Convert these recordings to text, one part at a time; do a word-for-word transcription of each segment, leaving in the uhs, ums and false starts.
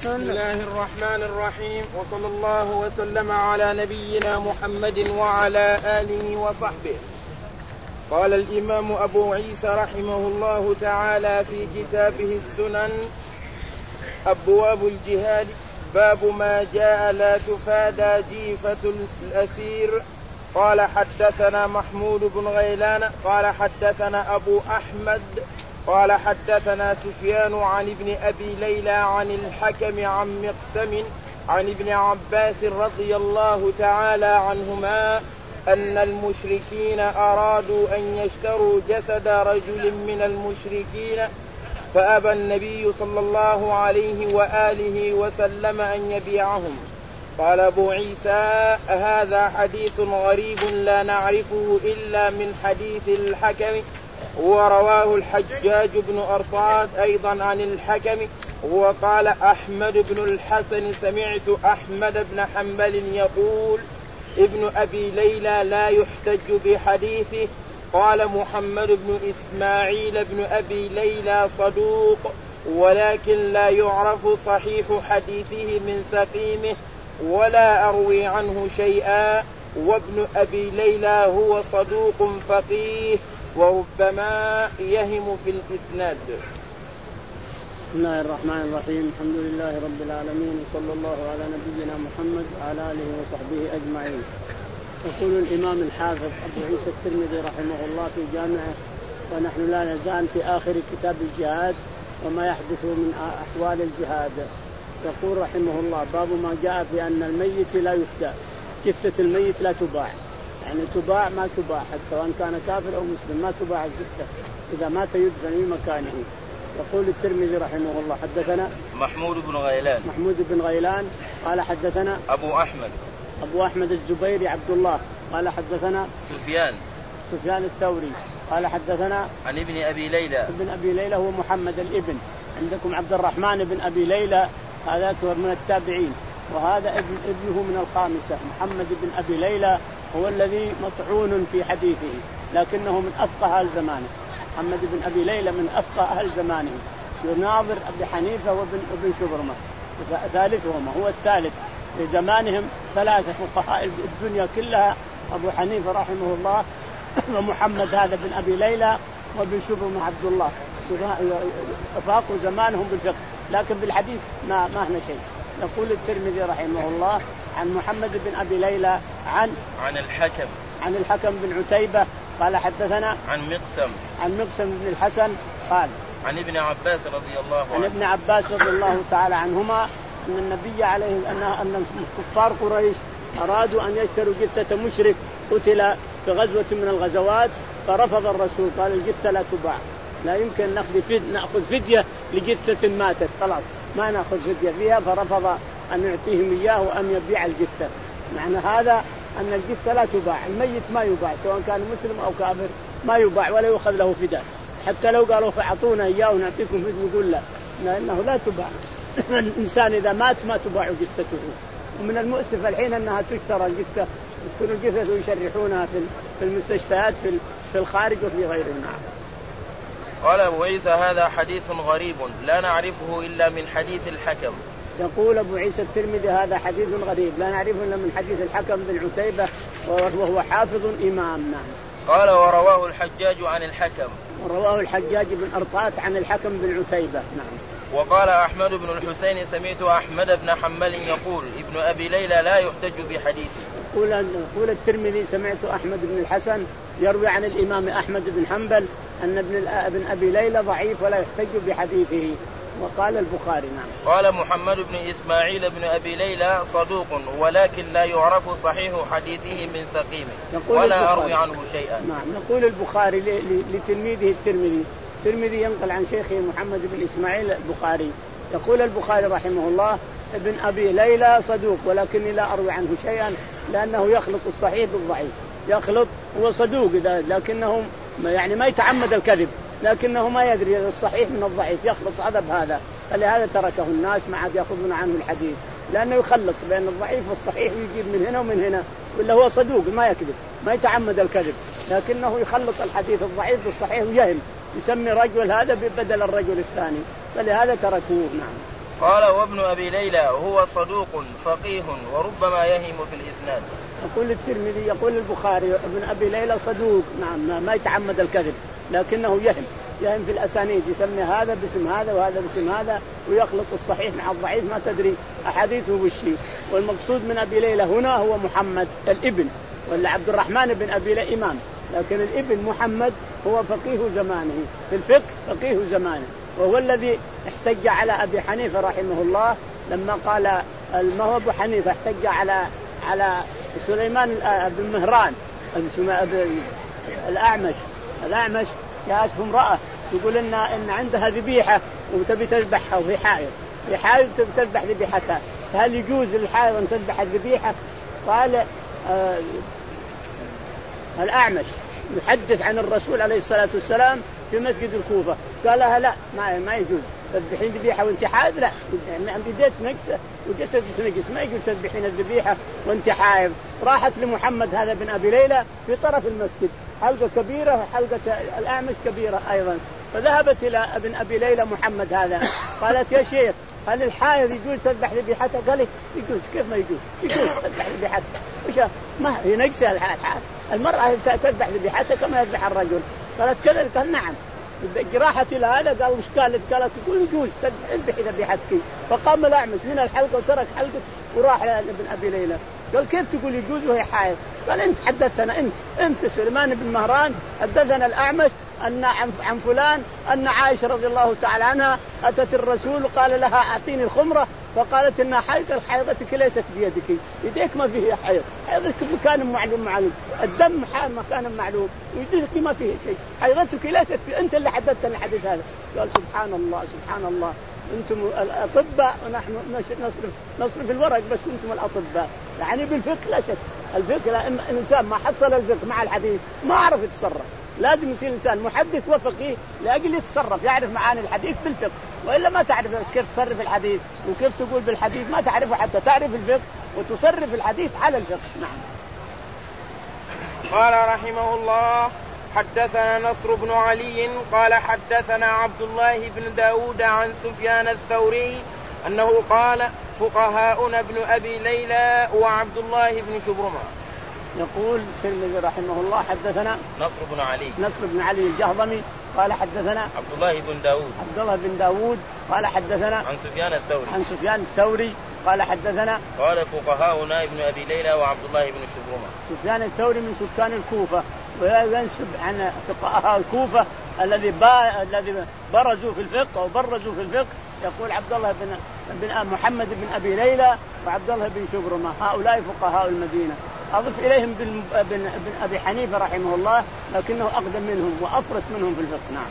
بسم الله الرحمن الرحيم، وصلى الله وسلم على نبينا محمد وعلى آله وصحبه. قال الإمام أبو عيسى رحمه الله تعالى في كتابه السنن: أبواب الجهاد، باب ما جاء لا تفادى جيفة الأسير. قال حدثنا محمود بن غيلان قال حدثنا أبو أحمد قال حدثنا سفيان عن ابن أبي ليلى عن الحكم عن مقسم عن ابن عباس رضي الله تعالى عنهما أن المشركين أرادوا أن يشتروا جسد رجل من المشركين فأبى النبي صلى الله عليه وآله وسلم أن يبيعهم. قال أبو عيسى: هذا حديث غريب لا نعرفه إلا من حديث الحكم، ورواه الحجاج بن أرطاد أيضا عن الحكم. وقال أحمد بن الحسن: سمعت أحمد بن حنبل يقول: ابن أبي ليلى لا يحتج بحديثه. قال محمد بن إسماعيل بن أبي ليلى صدوق، ولكن لا يعرف صحيح حديثه من سقيمه، ولا أروي عنه شيئا. وابن أبي ليلى هو صدوق فقيه، وربما يهم في الإسناد. بسم الله الرحمن الرحيم، الحمد لله رب العالمين، وصلى الله على نبينا محمد وعلى آله وصحبه أجمعين. يقول الإمام الحافظ أبو عيسى الترمذي رحمه الله في جامعه، ونحن لا نزال في آخر كتاب الجهاد وما يحدث من أحوال الجهاد. يقول رحمه الله: باب ما جاء في أن الميت لا يفدى، جثة الميت لا تباع، يعني تباع ما تباع سواء كان كافر أو مسلم، ما تباع الجثة إذا مات يدفن في مكانه. يقول الترمذي رحمه الله: حدثنا محمود بن غيلان محمود بن غيلان قال حدثنا أبو أحمد أبو أحمد الزبيري عبد الله قال حدثنا سفيان سفيان الثوري قال حدثنا عن ابن أبي ليلى ابن أبي ليلى هو محمد الابن. عندكم عبد الرحمن بن أبي ليلى، هذا من التابعين، وهذا ابن ابنه من الخامسة. محمد بن أبي ليلى هو الذي مطعون في حديثه، لكنه من أفقه أهل زمانه. محمد بن أبي ليلى من أفقه أهل زمانه، يناظر أبي حنيفة وابن ابن شبرمة ثالثهما، هو الثالث في زمانهم. ثلاثة فقهاء الدنيا كلها: أبو حنيفة رحمه الله، ومحمد هذا بن أبي ليلى، وابن شبرمة عبد الله، فاقوا زمانهم بالفقه، لكن بالحديث ما ما هنا شيء. يقول الترمذي رحمه الله: عن محمد بن أبي ليلى عن عن الحكم عن الحكم بن عتيبة قال حدثنا عن مقسم عن مقسم بن الحسن قال عن ابن عباس رضي الله عنه عن ابن عباس رضي الله تعالى عنهما أن النبي عليه أن أن كفار قريش أرادوا أن يشتروا جثة مشرك قتل في غزوة من الغزوات، فرفض الرسول، قال: الجثة لا تباع، لا يمكن نأخذ فد... نأخذ فدية لجثة ماتت، خلاص ما نأخذ فدية فيها، فرفض أن يعطيهم إياه وأن يبيع الجثة. معنى هذا أن الجثة لا تباع، الميت ما يباع سواء كان مسلم أو كافر، ما يباع ولا يؤخذ له فداء، حتى لو قالوا فأعطونا إياه ونعطيكم فدية يقول لا، لأنه لا تباع. الإنسان إذا مات ما تباع جثته. ومن المؤسف الحين أنها تشترى الجثة، يكون الجثة ويشرحونها في المستشفيات في الخارج وفي غيرها. قال أبو عيسى: هذا حديث غريب لا نعرفه إلا من حديث الحكم. يقول أبو عيسى الترمذي: هذا حديث غريب لا نعرفه إلا من حديث الحكم بن عتيبة، وهو حافظ إمام. نعم. قال: ورواه الحجاج عن الحكم ورواه الحجاج بن أرطاد عن الحكم بن عتيبة. نعم. وقال أحمد بن الحسين: سمعت أحمد بن حنبل يقول: ابن أبي ليلى لا يحتج بحديثه. يقول يقول الترمذي: سمعت أحمد بن الحسن يروي عن الإمام أحمد بن حنبل أن ابن ابن أبي ليلى ضعيف ولا يحتج بحديثه. وقال البخاري: نعم. قال محمد بن إسماعيل بن أبي ليلى صدوق، ولكن لا يعرف صحيح حديثه من سقيمه، ولا أروي عنه شيئا. نعم. يقول البخاري لتلميذه الترمذي، الترمذي ينقل عن شيخه محمد بن إسماعيل البخاري، يقول البخاري رحمه الله: ابن أبي ليلى صدوق، ولكني لا أروي عنه شيئا، لأنه يخلط الصحيح بالضعيف، يخلط، هو صدوق لكنه يعني ما يتعمد الكذب، لكنه ما يدري الصحيح من الضعيف، يخلط هذا بهذا، فلهذا تركه الناس ما عاد يأخذون عنه الحديث، لأنه يخلط بين الضعيف والصحيح ويجيب من هنا ومن هنا، ولا هو صدوق ما يكذب، ما يتعمد الكذب، لكنه يخلط الحديث الضعيف بالصحيح ويهم، يسمي رجل هذا بدل الرجل الثاني، فلهذا تركوه. نعم. قال وابن أبي ليلى هو صدوق فقيه وربما يهم في الإسناد. يقول الترمذي يقول البخاري ابن أبي ليلى صدوق، نعم ما يتعمد الكذب لكنه يهم يهم في الأسانيد، يسمي هذا باسم هذا وهذا باسم هذا ويخلط الصحيح مع الضعيف ما تدري أحاديثه بالشيء. والمقصود من أبي ليلى هنا هو محمد الابن، ولا عبد الرحمن بن أبي ليلى إمام، لكن الابن محمد هو فقيه زمانه في الفقه، فقيه زمانه، وهو الذي احتج على أبي حنيفة رحمه الله لما قال ما هو أبو حنيفة احتج على على سليمان بن مهران الأعمش الأعمش جاءته امرأة تقول إن إن عندها ذبيحة وتبي تذبحها وهي حائض، هي حائض تبي تذبح ذبيحتها، فهل يجوز للحائض أن تذبح الذبيحة؟ قال آه الأعمش يحدث عن الرسول عليه الصلاة والسلام في مسجد الكوفة، قال لها لا ما ما يجوز تذبحين ذبيحة وانت حائض، لا عندي ديت نقص وجسد نقص ما يجوز تذبحين الذبيحة وانت حائض. راحت لمحمد هذا بن أبي ليلى في طرف المسجد حلقة كبيرة وحلقة الأعمش كبيرة أيضا، فذهبت إلى ابن أبي ليلى محمد هذا قالت يا شيخ هل الحائض يجوز تذبح ذبيحته؟ قال لي يجوز. كيف ما يجوز؟ يجوز تذبح ذبيحته، وش ما هي نقص الحائض، المرأة تذبح ذبيحتها كما يذبح الرجل. قالت كذا، قال نعم. راحت إلى هذا قال وش قالت؟ قالت تقول يجوز تذبح ذبيحتك. فقام الأعمش من الحلقة وترك حلقة وراح لابن أبي ليلى قال كيف تقول يجوز وهي حائض؟ قال انت حدثنا انت انت سليمان بن مهران حدثنا الأعمش أن عن فلان أن عائشة رضي الله تعالى عنها أتت الرسول وقال لها أعطيني الخمرة، فقالت إن حيض حيضتك ليست بيدك، يديك ما فيه حيض، حيضتك مكان معلوم معلوم، الدم مكان معلوم، ويديك ما فيه شيء، حيضتك ليست بي... أنت اللي حدثت الحديث هذا. قال سبحان الله سبحان الله، أنتم الأطباء ونحن نصرف نصرف الورق بس أنتم الأطباء. يعني بالفقه لا شك، الفقه لا الإنسان ما حصل الفقه مع الحديث ما عرف يتصرف، لازم يصير إنسان محدث وفقيه لأجل يتصرف يعرف معاني الحديث بالفقه، وإلا ما تعرف كيف تصرف الحديث وكيف تقول بالحديث ما تعرفه حتى تعرف الفقه وتصرف الحديث على الفقه. نعم. قال رحمه الله حدثنا نصر بن علي قال حدثنا عبد الله بن داود عن سفيان الثوري أنه قال فقهاؤنا ابن أبي ليلى وعبد الله بن شبرمة. يقول الترمذي رحمه الله حدثنا نصر بن علي نصر بن علي الجهضمي قال حدثنا عبد الله بن داود عبد الله بن داود قال حدثنا عن سفيان الثوري عن سفيان الثوري قال حدثنا قال فقهاؤنا ابن أبي ليلى وعبد الله بن شبرمة. سفيان الثوري من سكان الكوفة وينسب عن فقهاء الكوفة الذي با... الذي برزوا في الفقه أو برزوا في الفقه. يقول عبد الله بن بن محمد بن أبي ليلى وعبد الله بن شبرمة، هؤلاء فقهاء المدينة. أضف إليهم بن, بن, بن أبي حنيفة رحمه الله لكنه أقدم منهم وأفرس منهم في الفقه. نعم.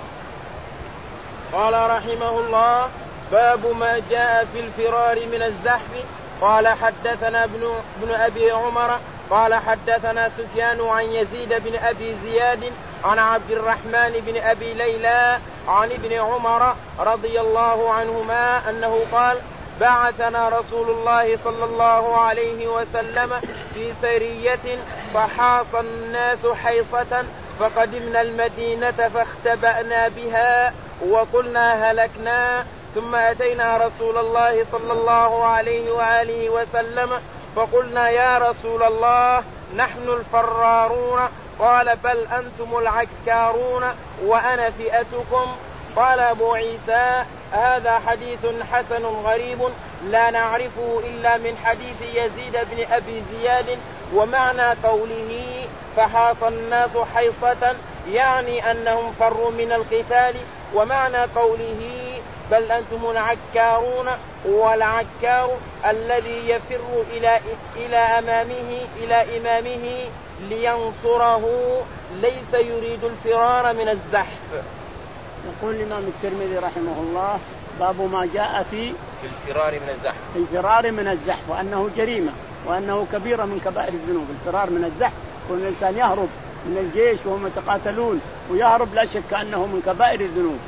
قال رحمه الله باب ما جاء في الفرار من الزحف. قال حدثنا ابن, ابن أبي عمر قال حدثنا سفيان عن يزيد بن أبي زياد عن عبد الرحمن بن أبي ليلى عن ابن عمر رضي الله عنهما أنه قال بعثنا رسول الله صلى الله عليه وسلم في سرية فحاص الناس حيصة فقدمنا المدينة فاختبأنا بها وقلنا هلكنا، ثم أتينا رسول الله صلى الله عليه وآله وسلم فقلنا يا رسول الله نحن الفرارون، قال بل أنتم العكارون وأنا فئتكم. قال أبو عيسى هذا حديث حسن غريب لا نعرفه إلا من حديث يزيد بن أبي زياد. ومعنى قوله فحاص الناس حيصة يعني أنهم فروا من القتال، ومعنى قوله بل أنتم العكارون والعكار الذي يفر إلى إلى أمامه إلى إمامه لينصره ليس يريد الفرار من الزحف. يقول الإمام الترمذي رحمه الله باب ما جاء في في الفرار من الزحف في الفرار من الزحف وأنه جريمة وأنه كبيرة من كبائر الذنوب. الفرار من الزحف كل إنسان يهرب من الجيش وهم يتقاتلون ويهرب لا شك أنه من كبائر الذنوب.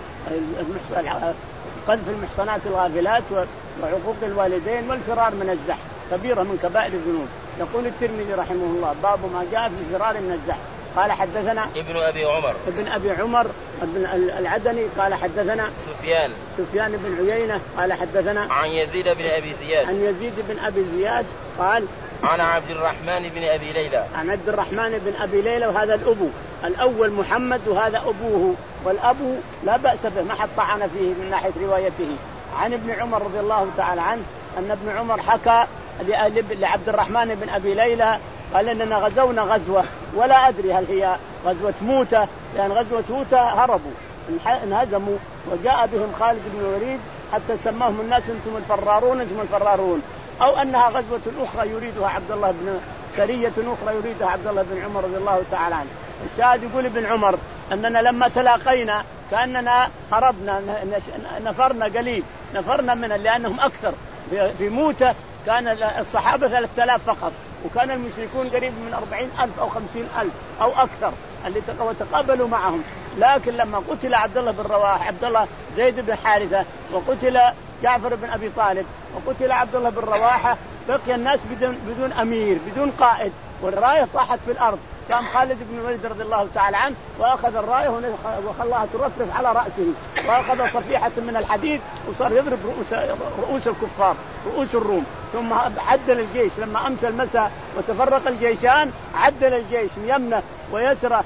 قذف المحصنات الغافلات وعقوق الوالدين والفرار من الزحف كبيرة من كبائر الذنوب. يقول الترمذي رحمه الله باب ما جاء في الفرار من الزحف. قال حدثنا ابن أبي عمر ابن أبي عمر ابن العدني قال حدثنا سفيان سفيان بن عيينة قال حدثنا عن يزيد بن أبي زياد عن يزيد بن أبي زياد قال عن عبد الرحمن بن أبي ليلى عن عبد الرحمن بن أبي ليلى، وهذا الأبو الأول محمد وهذا أبوه، والأبو لا بأس به ما حد طعن فيه من ناحية روايته. عن ابن عمر رضي الله تعالى عنه أن ابن عمر حكى لعبد الرحمن بن أبي ليلى قال إننا غزونا غزوة ولا أدري هل هي غزوة موتة، لأن غزوة موتة هربوا انهزموا وجاء بهم خالد بن الوليد حتى سماهم الناس أنتم الفرارون أنتم الفرارون، أو أنها غزوة أخرى يريدها عبد الله بن سرية أخرى يريدها عبد الله بن عمر رضي الله تعالى عنه. الشاهد يقول ابن عمر أننا لما تلاقينا كأننا هربنا نفرنا قليل نفرنا من لأنهم أكثر. في موتة كان الصحابة ثلاثة آلاف فقط، وكان المشركون قريب من أربعين ألف أو خمسين ألف أو أكثر اللي تقابلوا معهم. لكن لما قتل عبد الله بن رواحة عبد الله زيد بن حارثة وقتل جعفر بن أبي طالب وقتل عبد الله بن رواحة بقي الناس بدون بدون أمير بدون قائد، والراية طاحت في الأرض. قام خالد بن الوليد رضي الله تعالى عنه وأخذ الراية وخلاها ترفرف على رأسه، وأخذ صفيحة من الحديد وصار يضرب رؤوس رؤوس الكفار رؤوس الروم. ثم عدل الجيش لما أمسى المساء وتفرق الجيشان، عدل الجيش يمنه ويسره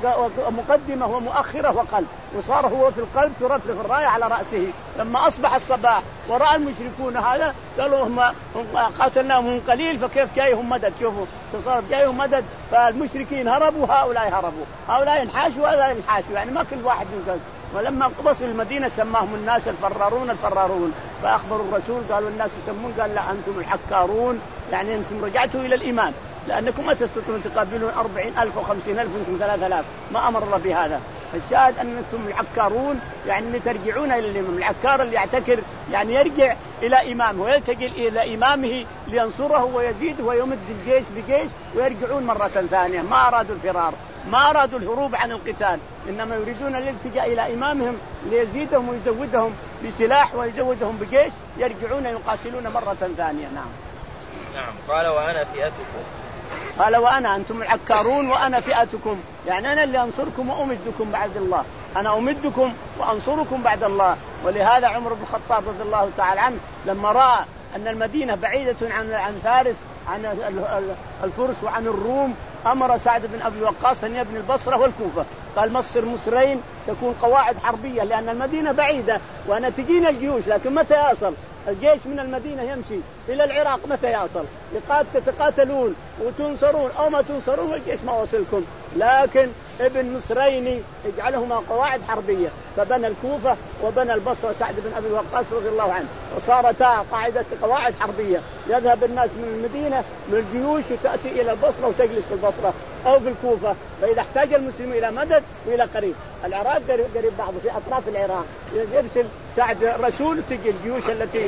ومقدمه ومؤخره وقلب، وصار هو في القلب ترفرف الراية على رأسه. لما أصبح الصباح ورأى المشركون هذا قالوا هم قاتلناهم من قليل فكيف جايهم مدد، شوفوا تصار جايهم مدد، فالمشركين هربوا هؤلاء هربوا هؤلاء انحاشوا وهؤلاء انحاشوا، يعني ما كل واحد ينقذ. ولما وصلوا المدينة سماهم الناس الفرارون الفرارون، فأخبروا الرسول قالوا الناس يسمون، قال لا أنتم الحكارون، يعني أنتم رجعتوا إلى الإيمان لأنكم ما تستطيعون تقابلون أربعين ألف وخمسين ألف وأنتم ثلاثة آلاف، ما أمر الله بهذا. الشاهد أنكم العكارون يعني ترجعون إلى الإمام. العكار اللي يعتكر يعني يرجع إلى إمامه ويلتجئ إلى إمامه لينصره ويزيده ويمد الجيش بجيش ويرجعون مرة ثانية. ما أرادوا الفرار، ما أرادوا الهروب عن القتال، إنما يريدون الالتجاء إلى إمامهم ليزيدهم ويزودهم بسلاح ويزودهم بجيش يرجعون يقاتلون مرة ثانية. نعم. نعم. قال وأنا فئتكم. قال وأنا أنتم العكارون وأنا فئتكم، يعني أنا اللي أنصركم وأمدكم بعد الله، أنا أمدكم وأنصركم بعد الله. ولهذا عمر بن الخطاب رضي الله تعالى عنه لما رأى أن المدينة بعيدة عن عن فارس عن الفرس وعن الروم أمر سعد بن أبي وقاص أن يبني البصرة والكوفة، قال مصر مصرين تكون قواعد حربية لأن المدينة بعيدة وأنا تجينا الجيوش، لكن متى يصل الجيش من المدينة يمشي إلى العراق متى يصل؟ تقاتلون وتنصرون أو ما تنصرون والجيش ما وصلكم، لكن ابن مصرين اجعلهما قواعد حربية، فبنى الكوفة وبنى البصرة سعد بن أبي وقاص رضي الله عنه، وصارتا قاعدة قواعد حربية، يذهب الناس من المدينة من الجيوش تأتي إلى البصرة وتجلس في البصرة أو في الكوفة، فإذا احتاج المسلم إلى مدد وإلى قريب. العراق قريب بعض في أطراف العراق يرسل سعد رسول تجي الجيوش التي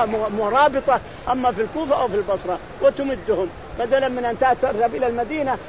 مرابطة أما في الكوفة أو في البصرة وتمدهم، بدلا من أن تذهب إلى المدينة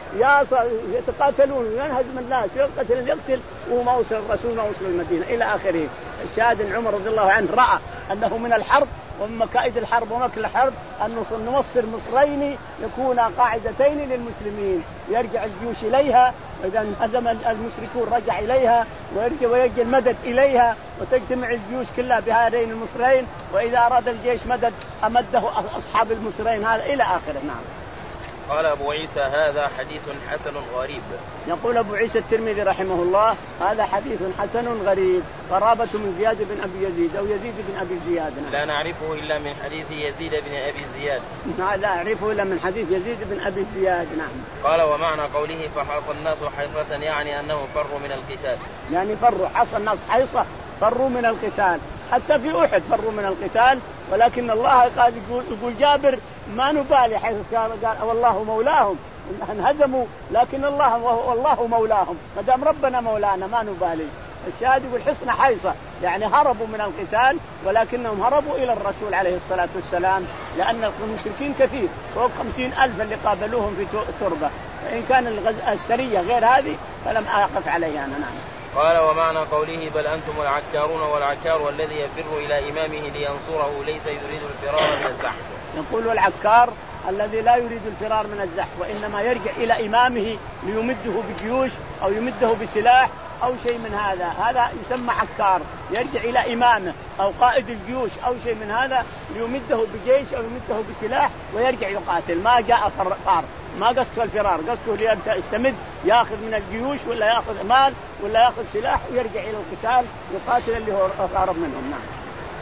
يتقاتلون وينهزم الناس يقتل يقتل وما وصل الرسول ما وصل المدينة إلى آخره. الشاهد عمر رضي الله عنه رأى أنه من الحرب ومن مكائد الحرب ومكر الحرب أن نمصر مصرين يكون قاعدتين للمسلمين يرجع الجيوش إليها، وإذا انهزم المشركون رجع إليها ويرجع ويجي المدد إليها وتجتمع الجيوش كلها بهذين المصرين، وإذا أراد الجيش مدد أمده أصحاب المصرين هذا إلى آخره. نعم. قال أبو عيسى هذا حديث حسن غريب. يقول أبو عيسى الترمذي رحمه الله هذا حديث حسن غريب، قرابة من زياد بن أبي يزيد أو يزيد بن أبي زياد. لا نعرفه إلا من حديث يزيد بن أبي زياد. لا نعرفه إلا من حديث يزيد بن أبي زياد. نعم. قال ومعنى قوله فحاص الناس حيصة يعني أنهم فروا من القتال، يعني فروا حاص الناس حيصة فروا من القتال، حتى في أحد فروا من القتال، ولكن الله قال يقول, يقول جابر ما نبالي حيث قال والله مولاهم انهزموا لكن الله والله مولاهم، ما دام ربنا مولانا ما نبالي. الشاهد يقول حصن حيصة يعني هربوا من القتال ولكنهم هربوا إلى الرسول عليه الصلاة والسلام، لأن المشركين كثير فوق خمسين ألف اللي قابلوهم في تربة، فإن كان السرية غير هذه فلم أقف عليها أنا. نعم. قال ومعنى قوله بل أنتم العكارون والعكار والذي يفر إلى إمامه لينصره ليس يريد الفرار من الزحف. يقول العكار الذي لا يريد الفرار من الزحف وإنما يرجع إلى إمامه ليمده بجيوش أو يمده بسلاح أو شيء من هذا، هذا يسمى عكار، يرجع إلى إمامه أو قائد الجيوش أو شيء من هذا ليمده بجيش أو يمده بسلاح ويرجع يقاتل. ما جاء فار، ما قصده الفرار، قصده ليستمد، يأخذ من الجيوش ولا يأخذ مال ولا يأخذ سلاح ويرجع إلى القتال يقاتل اللي هو هرب منهم. نعم.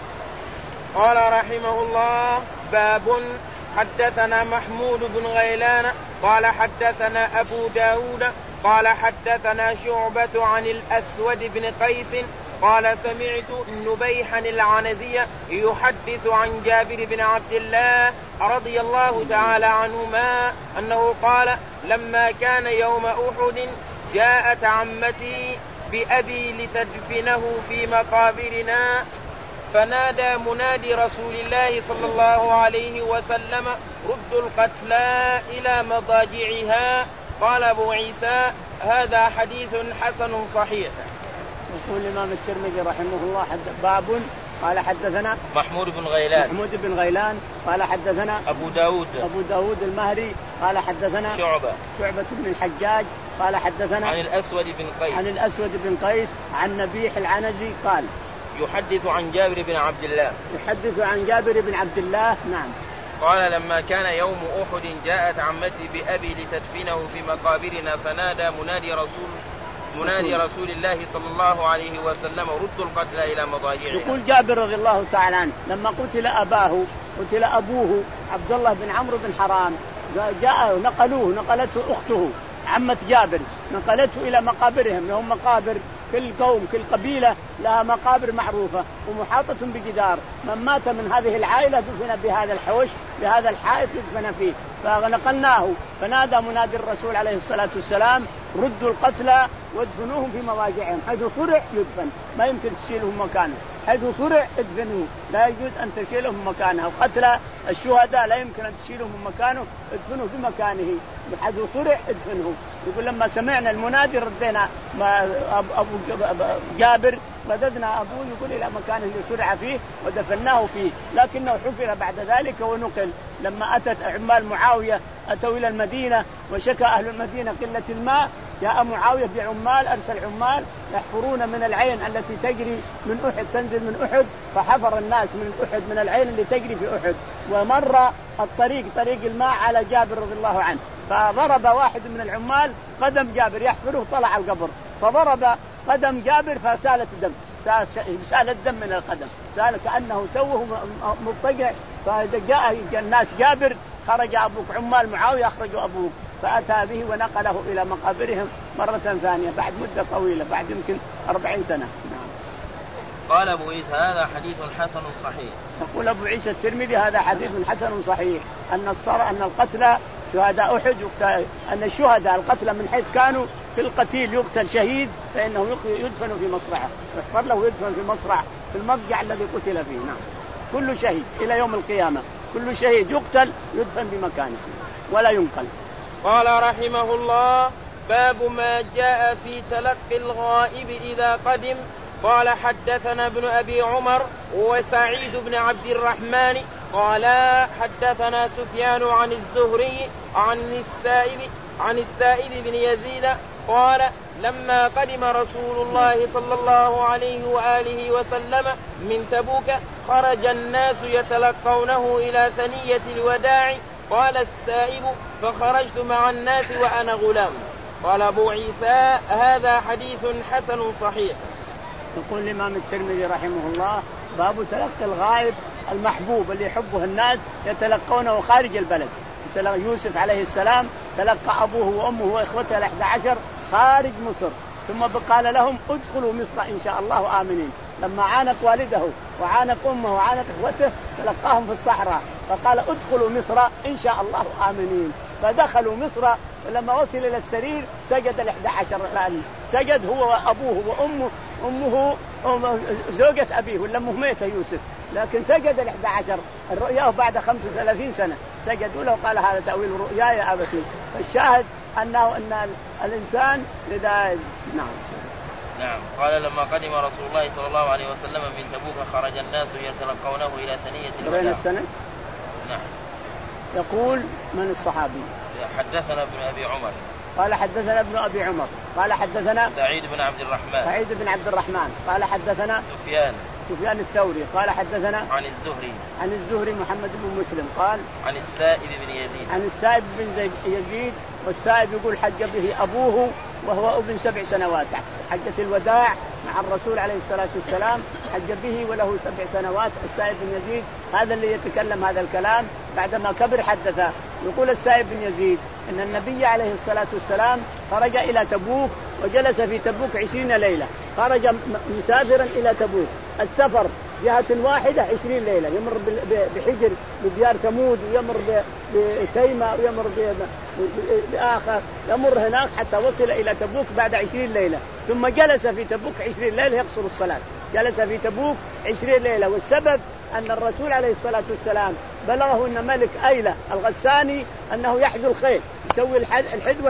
قال رحمه الله: باب. حدثنا محمود بن غيلان قال حدثنا أبو داود قال حدثنا شعبة عن الأسود بن قيس قال سمعت نبيحا العنزي يحدث عن جابر بن عبد الله رضي الله تعالى عنهما أنه قال: لما كان يوم أحد جاءت عمتي بأبي لتدفنه في مقابرنا، فنادى منادي رسول الله صلى الله عليه وسلم: ردوا القتلى إلى مضاجعها. قال أبو عيسى: هذا حديث حسن صحيح. يقول الإمام الترمذي رحمه الله: باب. قال حدثنا محمود بن غيلان محمود بن غيلان قال حدثنا أبو داود أبو داود المهري قال حدثنا شعبة شعبة بن الحجاج قال حدثنا عن الأسود بن قيس عن الأسود بن قيس عن نبيح العنزي قال: يحدث عن جابر بن عبد الله يحدث عن جابر بن عبد الله. نعم. قال: لما كان يوم أحد جاءت عمتي بأبي لتدفنه في مقابرنا، فنادى منادي رسول منادي رسول الله صلى الله عليه وسلم: ردوا القتلى إلى مضاجعها. يقول جابر رضي الله تعالى عنه: لما قتل أباه قتل أبوه عبد الله بن عمرو بن حرام، جاء نقلوه نقلته أخته عمة جابر، نقلته إلى مقابرهم، لهم مقابر، كل قوم كل قبيلة لها مقابر معروفة ومحاطة بجدار، من مات من هذه العائلة دفن بهذا الحوش بهذا الحائط يدفن فيه، فنقلناه. فنادى منادي الرسول عليه الصلاة والسلام: ردوا القتلى وادفنوهم في مواجعهم، حيث صرع يدفن، ما يمكن تشيلهم مكانه، حيث صرع ادفنوه، لا يجوز أن تشيلهم مكانه، وقتلى الشهداء لا يمكن أن تشيلهم مكانه، ادفنوه في مكانه، حيث صرع ادفنوه. يقول لما سمعنا المنادي ردينا أبو جابر، رددنا أبوه يقول إلى مكانه اللي صرع فيه ودفناه فيه، لكنه حفر بعد ذلك ونقل. لما أتت عمال معاوية أتوا إلى المدينة وشكى أهل المدينة قلة الماء، جاء معاوية بعمال، أرسل عمال يحفرون من العين التي تجري من أحد، تنزل من أحد، فحفر الناس من أحد من العين اللي تجري في أحد، ومر الطريق طريق الماء على جابر رضي الله عنه، فضرب واحد من العمال قدم جابر يحفره، طلع القبر فضرب قدم جابر فسالت الدم، سال الدم من القدم، سال كأنه توه مضطجع. فجاء الناس جابر: خرج أبوك، عمال معاوية أخرجوا أبوك، فأتى به ونقله إلى مقابرهم مرة ثانية بعد مدة طويلة، بعد يمكن أربعين سنة. نعم. قال أبو عيسى: هذا حديث حسن صحيح. يقول أبو عيسى الترمذي: هذا حديث حسن صحيح، أن الصر أن القتلى شهداء أحد، أن الشهداء القتلى من حيث كانوا في القتيل يقتل شهيد فإنه يدفن في مصرعه، يحفر له ويدفن في مصرع في المضجع الذي قتل فيه. نعم. كل شهيد إلى يوم القيامة كل شهيد يقتل يدفن بمكانه ولا ينقل. قال رحمه الله: باب ما جاء في تلقي الغائب إذا قدم. قال حدثنا ابن أبي عمر وسعيد بن عبد الرحمن قال حدثنا سفيان عن الزهري عن السائب عن السائب بن يزيد قال: لما قدم رسول الله صلى الله عليه وآله وسلم من تبوك خرج الناس يتلقونه إلى ثنية الوداع. قال السائب: فخرجت مع الناس وأنا غلام. قال أبو عيسى: هذا حديث حسن صحيح. يقول الإمام الترمذي رحمه الله: باب تلقي الغائب المحبوب اللي يحبه الناس يتلقونه خارج البلد. يوسف عليه السلام تلقى أبوه وأمه وإخوته الأحد عشر خارج مصر، ثم قال لهم: ادخلوا مصر إن شاء الله آمنين. لما عانق والده وعانق أمه وعانق إخوته تلقاهم في الصحراء، فقال: ادخلوا مصر إن شاء الله آمنين. فدخلوا مصر، ولما وصل إلى السرير سجد الأحد عشر، سجد هو وأبوه وأمه، أمه زوجة أبيه ولا أمه ميتة يوسف، لكن سجد الأحد عشر. الرؤيا بعد خمسة وثلاثين سنة سجدوا له، قال: هذا تأويل رؤيا يا أبتي. فالشاهد أنه أن الإنسان لذا. نعم. نعم. قال: لما قدم رسول الله صلى الله عليه وسلم من تبوك خرج الناس يتلقونه إلى ثنية الوداع. السنة؟ نعم. يقول من الصحابي؟ حدثنا ابن أبي عمر قال حدثنا ابن أبي عمر قال حدثنا سعيد بن عبد الرحمن سعيد بن عبد الرحمن قال حدثنا سفيان سفيان الثوري قال حدثنا عن الزهري عن الزهري محمد بن مسلم قال عن السائب بن يزيد عن السائب بن يزيد. والسائب يقول حج به أبوه وهو ابن سبع سنوات، حجة الوداع مع الرسول عليه الصلاة والسلام حج به وله سبع سنوات. السائب بن يزيد هذا اللي يتكلم هذا الكلام بعدما كبر حدثه. يقول السائب بن يزيد أن النبي عليه الصلاة والسلام خرج إلى تبوك وجلس في تبوك عشرين ليلة. خرج مسافرا إلى تبوك، السفر جهة واحدة عشرين ليلة، يمر بحجر بديار ثمود ويمر بتيمة ويمر بآخر، يمر هناك حتى وصل إلى تبوك بعد عشرين ليلة. ثم جلس في تبوك عشرين ليلة يقصر الصلاة، جلس في تبوك عشرين ليلة. والسبب أن الرسول عليه الصلاة والسلام بلغه أن ملك أيلة الغساني أنه يحدو الخيل، يسوي الحدوة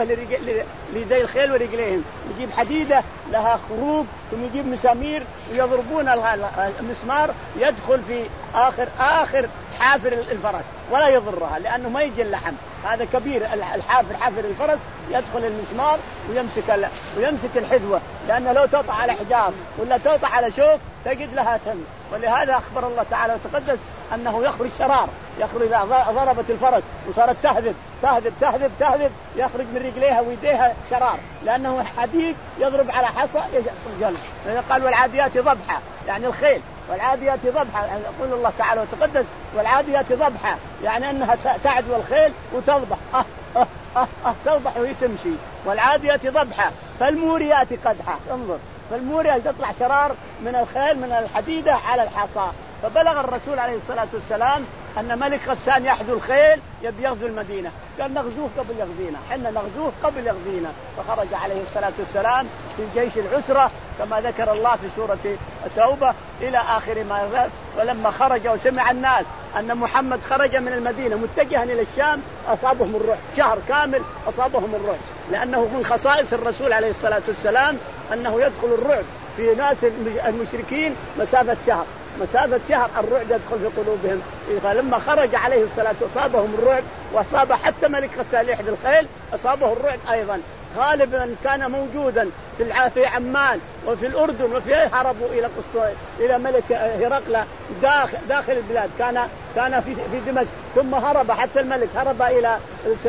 لذي الخيل ورجليهم، يجيب حديدة لها خروج ثم يجيب مسامير ويضربون المسمار يدخل في آخر آخر حافر الفرس ولا يضرها لأنه ما يجي اللحم. هذا كبير الحافر حافر الفرس يدخل المسمار ويمسك ويمسك الحدوة، لأنه لو تقطع على حجاب ولا تقطع على شوك تجد لها تم. ولهذا أخبر الله تعالى وتقدس أنه يخرج شرار، يخرج إذا ضربت الفرس وصارت تهذب تهذب تهذب تهذب يخرج من رجليها ويديها شرار، لأنه حديد يضرب على حصى يجل. قال والعاديات ضبحة، يعني الخيل والعاديات ضبحة، يعني يقول الله تعالى وتقدس والعاديات ضبحة، يعني أنها تعدو الخيل وتضبح أه أه أه أه تضبح وهي تمشي. والعاديات ضبحة فالموريات قدحة، انظر فالموريات تطلع شرار من الخيل من الحديدة على الحصى. فبلغ الرسول عليه الصلاة والسلام أن ملك غسان يحدو الخيل يبي يغزو المدينة، قال نغزوه قبل يغزينا، حنا نغزوه قبل يغزينا. فخرج عليه الصلاة والسلام في جيش العسرة كما ذكر الله في سورة التوبة إلى آخر ما يذكر. ولما خرج وسمع الناس أن محمد خرج من المدينة متجها إلى الشام أصابهم الرعب، شهر كامل أصابهم الرعب، لأنه من خصائص الرسول عليه الصلاة والسلام أنه يدخل الرعب في ناس المشركين مسافة شهر، مسافة شهر الرعب يدخل في قلوبهم. فلما خرج عليه الصلاة أصابهم الرعب، وأصاب حتى ملك غسان يحدى الخيل أصابه الرعب أيضا. غالبا كان موجودا في عمان وفي الأردن وفي هربوا إلى قسطنطين إلى ملك هرقل داخل داخل البلاد، كان كان في في دمشق، ثم هرب حتى الملك هرب إلى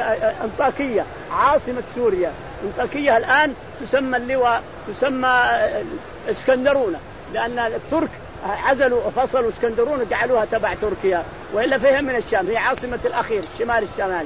أنطاكية عاصمة سوريا. أنطاكية الآن تسمى اللواء تسمى اسكندرونة، لأن الترك عزلوا وفصلوا اسكندرون وجعلوها تبع تركيا، وإلا فيها من الشام، هي عاصمة الأخير شمال الشمال،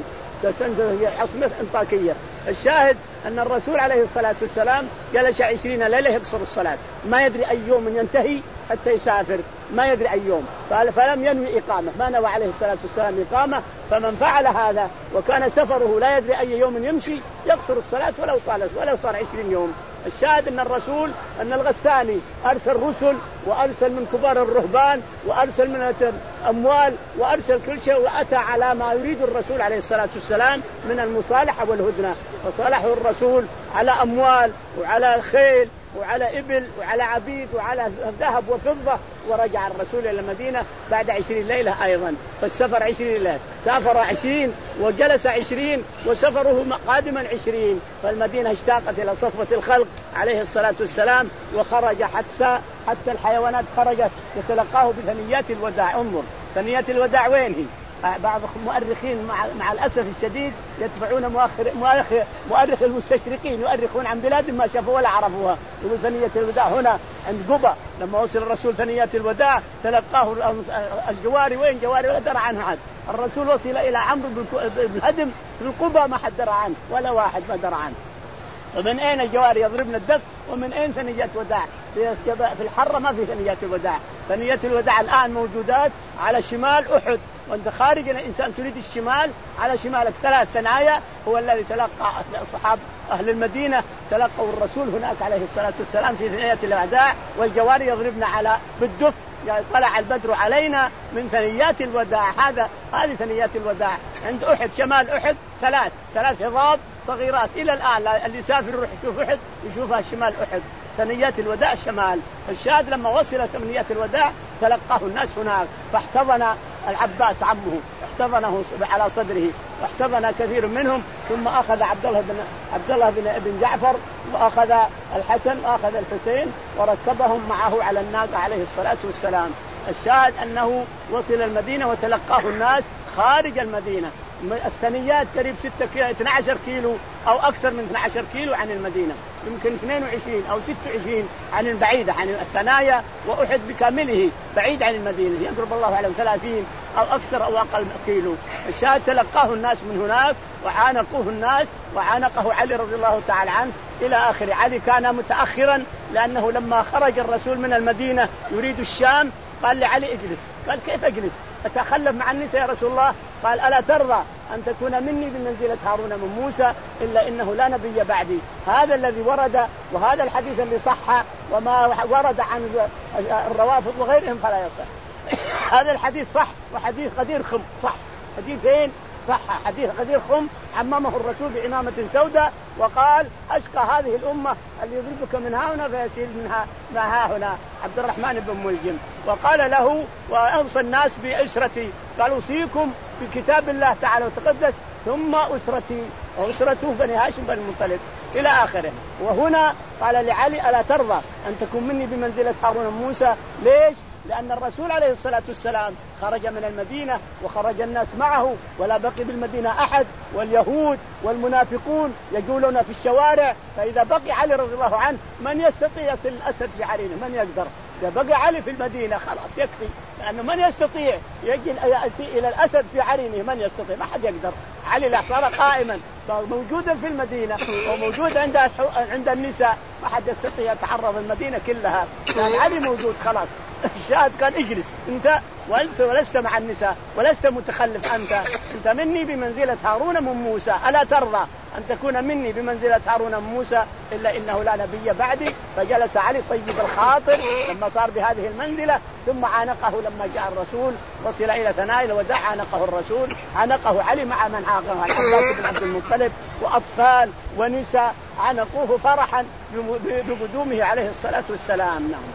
هي عاصمة أنطاكية. الشاهد أن الرسول عليه الصلاة والسلام جلس عشرين ليلة يقصر الصلاة، ما يدري أي يوم ينتهي حتى يسافر، ما يدري أي يوم، فلم ينوي إقامة، ما نوى عليه الصلاة والسلام إقامة. فمن فعل هذا وكان سفره لا يدري أي يوم يمشي يقصر الصلاة ولو طالت ولو صار عشرين يوم. الشاهد أن الرسول أن الغساني أرسل رسل وأرسل من كبار الرهبان وأرسل من أموال وأرسل كل شيء، وأتى على ما يريد الرسول عليه الصلاة والسلام من المصالحة والهدنة. فصالحه الرسول على أموال وعلى خيل وعلى إبل وعلى عبيد وعلى ذهب وفضة، ورجع الرسول إلى المدينة بعد عشرين ليلة أيضا. فالسفر عشرين ليلة، سافر عشرين وجلس عشرين وسفره قادما عشرين. فالمدينة اشتاقت إلى صفوة الخلق عليه الصلاة والسلام، وخرج حتى حتى الحيوانات خرجت يتلقاه بثنيات الوداع. انظر ثنيات الوداع وين هي؟ بعض المؤرخين مع, مع الأسف الشديد يتبعون مؤخر مؤرخ مؤرخ المستشرقين يؤرخون عن بلاد ما شافوا ولا عرفوها. يقول ثنية الوداع هنا عند قبة، لما وصل الرسول ثنيات الوداع تلقاه الجواري، وين جواري ولا درى عنه أحد. الرسول وصل إلى عمرو بن هدم في القبة ما حد درى عنه ولا واحد ما درى عنه. ومن أين الجواري يضربن الدف ومن أين ثنيات وداع؟ في الحرة ما في ثنيات الوداع. ثنيات الوداع الآن موجودات على شمال أحد، وانت خارج الإنسان تريد الشمال على شمالك ثلاث ثنايا هو الذي تلقى أصحاب أهل المدينة تلقوا الرسول هناك عليه الصلاة والسلام في ثنيات الوداع. والجواري يضربن على بالدف، يعني طلع البدر علينا من ثنيات الوداع. هذا هذه ثنيات الوداع عند أحد، شمال أحد ثلاث ثلاث هضاب صغيرات إلى الآن اللي يسافر يروح يشوف أحد يشوفها شمال أحد، ثنيات الوداع شمال. الشاهد لما وصل ثنيات الوداع تلقاه الناس هناك، فاحتضن العباس عمه احتضنه على صدره واحتضن كثير منهم، ثم أخذ عبد الله بن عبد الله بن ابن جعفر وأخذ الحسن وأخذ الحسين وركبهم معه على الناقة عليه الصلاة والسلام. الشاهد أنه وصل المدينة وتلقاه الناس خارج المدينة. الثنيات قريب ستة كيلو اثنا عشر كيلو أو أكثر من اثنا عشر كيلو عن المدينة، يمكن اثنين وعشرين أو ستة وعشرين عن البعيدة عن الثنايا، وأحد بكامله بعيد عن المدينة يقرب الله على ثلاثين أو أكثر أو أقل كيلو. الشاهد تلقاه الناس من هناك وعانقوه الناس وعانقه علي رضي الله تعالى عنه إلى آخره. علي كان متأخرا لأنه لما خرج الرسول من المدينة يريد الشام قال لعلي اجلس. قال كيف اجلس؟ أتخلف مع النساء يا رسول الله؟ قال ألا ترضى أن تكون مني بمنزلة هارون من موسى إلا إنه لا نبي بعدي. هذا الذي ورد وهذا الحديث اللي صح وما ورد عن الروافض وغيرهم فلا يصح. هذا الحديث صح وحديث غدير خم صح. حديثين صح. حديث غدير خم عممه الرسول بعمامة سوداء وقال أشقى هذه الأمة اللي يضربك من ها هنا فيسيل منها ما ها هنا عبد الرحمن بن ملجم. وقال له وأوصى الناس بأسرتي، قال أوصيكم بكتاب الله تعالى وتقدس ثم أسرتي وأسرته بني هاشم بن المطلب إلى آخره. وهنا قال لعلي ألا ترضى أن تكون مني بمنزلة هارون موسى؟ ليش؟ لأن الرسول عليه الصلاة والسلام خرج من المدينة وخرج الناس معه ولا بقي بالمدينة أحد، واليهود والمنافقون يجولون في الشوارع، فإذا بقي علي رضي الله عنه من يستطيع يصل الأسد في عرينه؟ من يقدر؟ إذا بقي علي في المدينة خلاص يكفي، لأنه من يستطيع يجي يأتي إلى الأسد في عرينه؟ من يستطيع؟ ما حد يقدر. علي لا صار قائما موجودا في المدينة وموجود عند عند النساء، ما حد يستطيع يتعرض المدينة كلها، يعني علي موجود خلاص. الشاهد كان اجلس انت وانت ولست مع النساء ولست متخلف، انت انت مني بمنزلة هارون من موسى، الا ترضى ان تكون مني بمنزلة هارون من موسى الا انه لا نبي بعدي. فجلس علي طيب الخاطر لما صار بهذه المنزلة، ثم عانقه لما جاء الرسول وصل الى ثنايا الوداع عانقه الرسول، عانقه علي مع من عانقه العباس بن عبد المطلب واطفال ونساء، عانقوه فرحا بقدومه عليه الصلاة والسلام. نعم.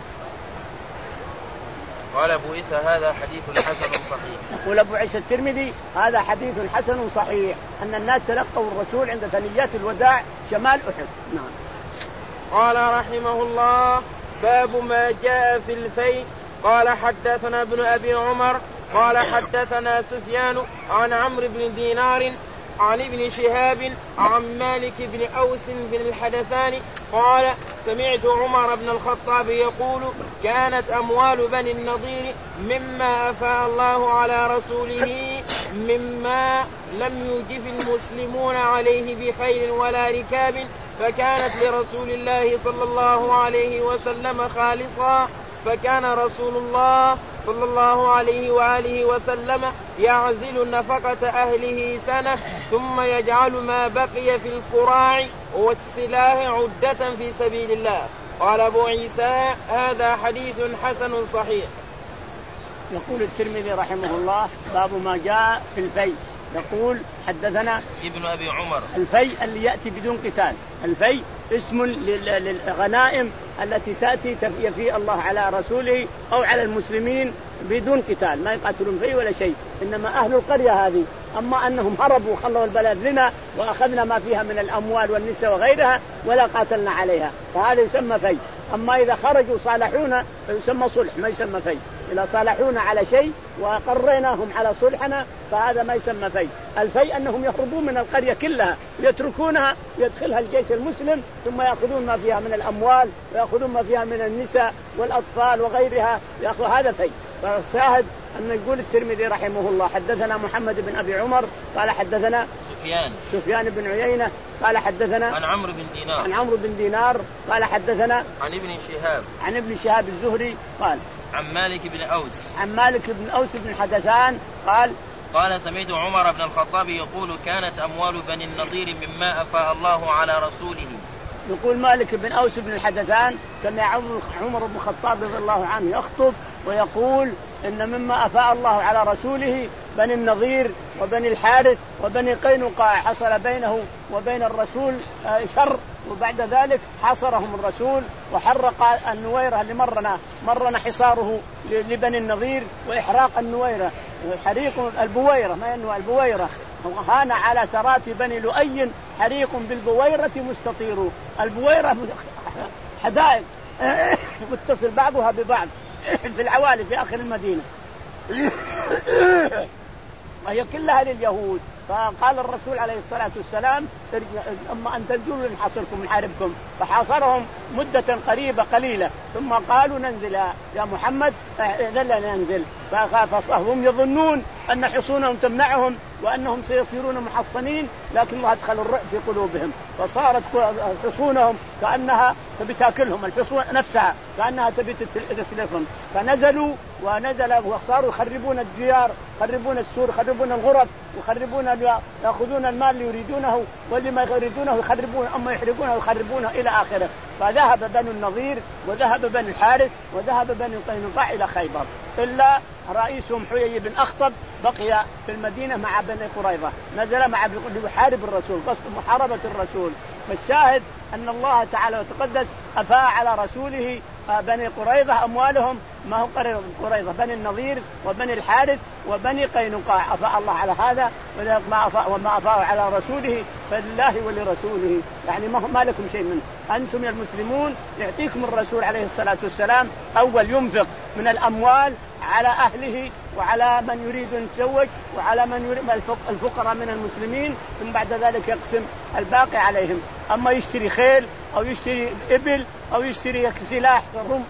قال أبو عيسى هذا حديث حسن صحيح. يقول أبو عيسى الترمذي هذا حديث حسن صحيح أن الناس تلقوا الرسول عند ثنيات الوداع شمال أحد. نعم. قال رحمه الله باب ما جاء في الفيء. قال حدثنا ابن أبي عمر قال حدثنا سفيان عن عمرو بن دينار عن ابن شهاب عن مالك بن أوس بن الحدثان قال سمعت عمر بن الخطاب يقول كانت أموال بني النضير مما أفاء الله على رسوله مما لم يجف المسلمون عليه بخيل ولا ركاب، فكانت لرسول الله صلى الله عليه وسلم خالصا، فكان رسول الله صلى الله عليه وآله وسلم يعزل نفقة أهله سنة ثم يجعل ما بقي في القراع والسلاح عدة في سبيل الله. قال أبو عيسى هذا حديث حسن صحيح. يقول الترمذي رحمه الله باب ما جاء في الفيء. يقول حدثنا ابن أبي عمر الفيء اللي يأتي بدون قتال. الفيء اسم للغنائم التي تأتي يفيء الله على رسوله أو على المسلمين بدون قتال، ما يقاتلون فيه ولا شيء، إنما أهل القرية هذه. أما أنهم هربوا وخلوا البلد لنا وأخذنا ما فيها من الأموال والنساء وغيرها ولا قاتلنا عليها، فهذا يسمى فيء. أما إذا خرجوا صالحونا فيسمى صلح، ما يسمى فيء. إذا صالحونا على شيء وقريناهم على صلحنا فهذا ما يسمى فيء. الفيء أنهم يهربون من القرية كلها يتركونها يدخلها الجيش المسلم ثم يأخذون ما فيها من الأموال ويأخذون ما فيها من النساء والأطفال وغيرها، يأخذ هذا فيء. فشاهد أن يقول الترمذي رحمه الله حدثنا محمد بن أبي عمر قال حدثنا سفيان سفيان بن عيينة قال حدثنا عن عمرو بن دينار عن عمرو بن دينار قال حدثنا عن ابن شهاب عن ابن شهاب الزهري قال عن مالك بن أوس عن مالك بن أوس بن حدثان قال قال سمعت عمر بن الخطاب يقول كانت أموال بني النضير مما أفاء الله على رسوله. يقول مالك بن أوس بن الحدثان سمع عمر بن الخطاب رضي الله عنه يخطب ويقول إن مما أفاء الله على رسوله بني النضير وبني الحارث وبني قينقاع حصل بينه وبين الرسول شر، وبعد ذلك حاصرهم الرسول وحرق النويرة اللي مرنا مرنا حصاره لبني النضير وإحراق النويرة حريق البويرة، ما إنه البويرة هان على سرات بني لؤي حريق بالبويرة مستطير. البويرة حدائق متصل بعضها ببعض في العوالي في آخر المدينة وهي كلها لليهود. فقال الرسول عليه الصلاة والسلام أما أن تنزلوا نحاصركم نحاربكم، فحاصرهم مدة قريبة قليلة ثم قالوا ننزل يا محمد فإذن ننزل. فهم يظنون أن حصونهم تمنعهم وأنهم سيصيرون محصنين، لكن الله أدخل الرعب في قلوبهم فصارت حصونهم كأنها تبي تاكلهم، الحصون نفسها كأنها تبي تتلفهم. فنزلوا ونزلوا وصاروا يخربون الديار، يخربون السور، يخربون الغرف، يخربون يأخذون المال اللي يريدونه واللي ما يريدونه يخربون، أما يحرقونه ويخربونه إلى آخره. فذهب بنو النضير وذهب بنو الحارث وذهب بنو قينقاع إلى خيبر، إلا رئيسهم حيي بن أخطب بقي في المدينة مع بني قريظة، نزل مع يحارب الرسول، قصد محاربة الرسول. فالشاهد أن الله تعالى وتقدس أفاء على رسوله بني قريظة أموالهم، ما هو قريظة بني النضير وبني الحارث وبني قينقاع، أفاء الله على هذا وما أفاء وما أفاء على رسوله فلله ولرسوله، يعني ما لكم شيء منه. أنتم يا المسلمون يعطيكم الرسول عليه الصلاة والسلام أول ينفق من الأموال على أهله وعلى من يريد أن يتزوج وعلى من يريد الفقراء من المسلمين، ثم بعد ذلك يقسم الباقي عليهم. أما يشتري خيل أو يشتري إبل أو يشتري سلاح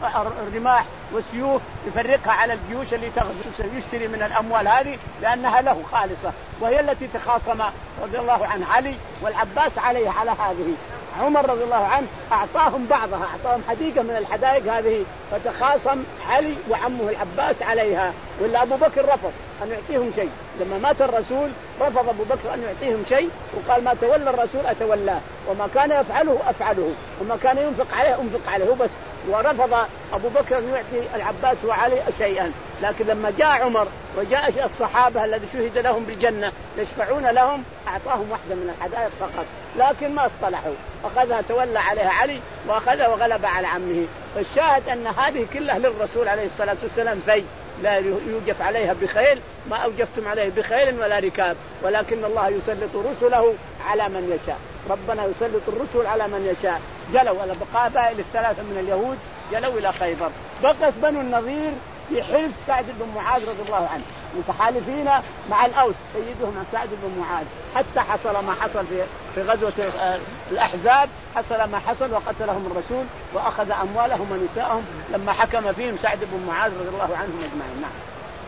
رماح وسيوف يفرقها على الجيوش اللي تغزو، يشتري من الأموال هذه لأنها له خالصة، وهي التي تخاصم رضي الله عنه علي والعباس عليه على هذه. عمر رضي الله عنه أعطاهم بعضها، أعطاهم حديقة من الحدائق هذه، فتخاصم علي وعمه العباس عليها، ولا أبو بكر رفض أن يعطيهم شيء. لما مات الرسول رفض أبو بكر أن يعطيهم شيء، وقال ما تولى الرسول أتولاه، وما كان يفعله أفعله، وما كان ينفق عليه أنفق عليه بس. ورفض أبو بكر أن يعطي العباس وعلي شيئا. لكن لما جاء عمر وجاء الصحابة الذي شهد لهم بالجنة يشفعون لهم أعطاهم واحدة من الحدائق فقط، لكن ما اصطلحوا، أخذها تولى عليها علي وأخذها وغلب على عمه. فالشاهد أن هذه كلها للرسول عليه الصلاة والسلام في لا يوجف عليها بخيل، ما أوجفتم عليه بخيل ولا ركاب، ولكن الله يسلط رسله على من يشاء. ربنا يسلط الرسل على من يشاء. جلوا على بقابائل الثلاثة من اليهود جلوا إلى خيبر. بقت بنو النضير في حلف سعد بن معاذ رضي الله عنه متحالفين مع الأوس سيدهم سعد بن معاذ، حتى حصل ما حصل في في غزوة الأحزاب، حصل ما حصل وقتلهم الرسول وأخذ أموالهم ونساءهم لما حكم فيهم سعد بن معاذ رضي الله عنهم أجمعين. نعم.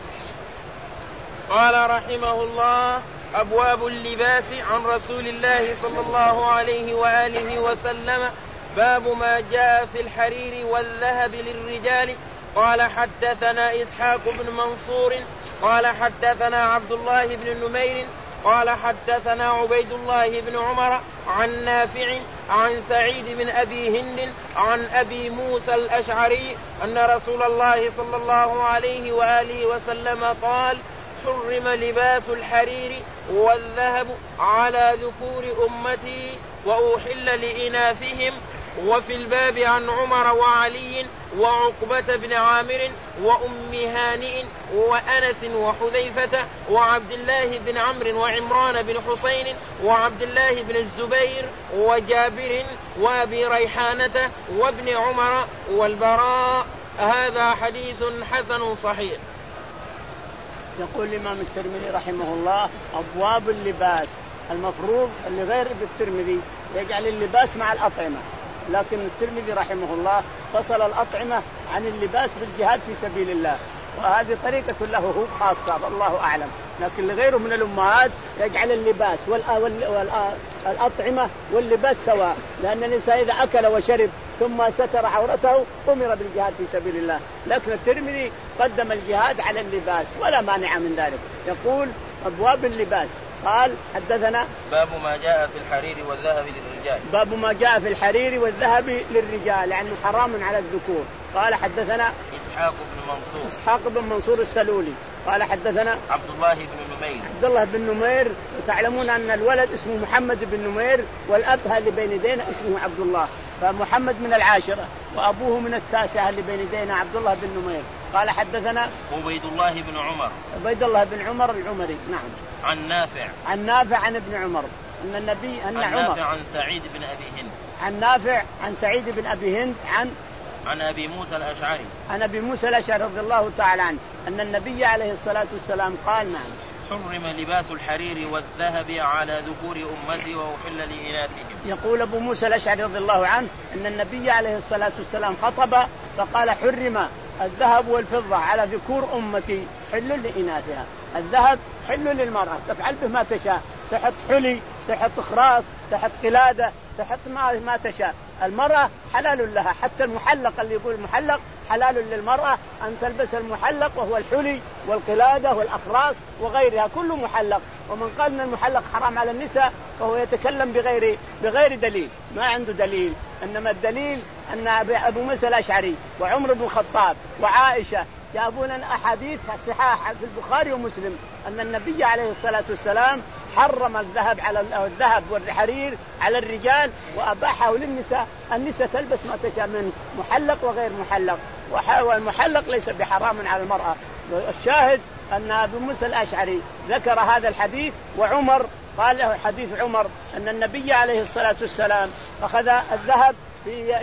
قال رحمه الله: أبواب اللباس عن رسول الله صلى الله عليه وآله وسلم. باب ما جاء في الحرير والذهب للرجال. قال حدثنا إسحاق بن منصور قال حدثنا عبد الله بن نمير قال حدثنا عبيد الله بن عمر عن نافع عن سعيد بن أبي هند عن أبي موسى الأشعري أن رسول الله صلى الله عليه وآله وسلم قال: حرم لباس الحرير والذهب على ذكور أمتي وأحل لإناثهم. وفي الباب عن عمر وعلي وعقبة بن عامر وأم هانئ وأنس وحذيفة وعبد الله بن عمرو وعمران بن حسين وعبد الله بن الزبير وجابر وأبي ريحانة وابن عمر والبراء. هذا حديث حسن صحيح. يقول الإمام الترمذي رحمه الله: أبواب اللباس. المفروض اللي غير بالترمذي يجعل اللباس مع الأطعمة، لكن الترمذي رحمه الله فصل الأطعمة عن اللباس بالجهاد في سبيل الله، وهذه طريقة له هو خاصة والله أعلم. لكن لغيره من الأمهات يجعل اللباس والأطعمة واللباس سواء، لأن الإنسان إذا أكل وشرب ثم ستر عورته أمر بالجهاد في سبيل الله. لكن الترمذي قدم الجهاد على اللباس ولا مانع من ذلك. يقول: أبواب اللباس. قال حدثنا: باب ما جاء في الحرير والذهب للرجال. باب ما جاء في الحرير والذهب للرجال، يعني حرام على الذكور. قال حدثنا إسحاق بن منصور إسحاق بن منصور السلولي قال حدثنا عبد الله بن نمير عبد الله بن نمير. وتعلمون أن الولد اسمه محمد بن نمير والأب اللي بين يدينا اسمه عبد الله. فمحمد من العاشرة وأبوه من التاسعة اللي بين يدينا عبد الله بن نمير. قال حدثنا عبيد الله بن عمر عبيد الله بن عمر العمري. نعم. عن نافع عن نافع عن ابن عمر أن النبي أن عن عمر نافع عن سعيد بن أبي هند عن نافع عن سعيد بن أبي هند عن عن أبي موسى الأشعري عن أبي موسى الأشعري رضي الله تعالى عنه أن النبي عليه الصلاة والسلام قال: نعم حرم لباس الحرير والذهب على ذكور أمتي وأحل لإناثهم. يقول أبو موسى الأشعري رضي الله عنه أن النبي عليه الصلاة والسلام خطب فقال: حرم الذهب والفضة على ذكور أمتي حل لإناثها. الذهب حل للمرأة تفعل به ما تشاء، تحط حلي، تحط خراص، تحط قلادة، تحط ما ما تشاء. المرأة حلال لها، حتى المحلق اللي يقول المحلق حلال للمرأة أن تلبس المحلق وهو الحلي والقلادة والأخراص وغيرها كله محلق. ومن قال أن المحلق حرام على النساء فهو يتكلم بغير بغير دليل، ما عنده دليل. إنما الدليل أن أبو موسى الأشعري وعمر بن الخطاب وعائشة جابوا لنا أحاديث صحاح في البخاري ومسلم أن النبي عليه الصلاة والسلام حرم الذهب على الذهب والحرير على الرجال وأباحه للنساء. النساء تلبس ما تشاء من محلق وغير محلق، والمحلق ليس بحرام على المرأة. الشاهد أن أبو موسى الأشعري ذكر هذا الحديث، وعمر قال له حديث عمر أن النبي عليه الصلاة والسلام أخذ الذهب في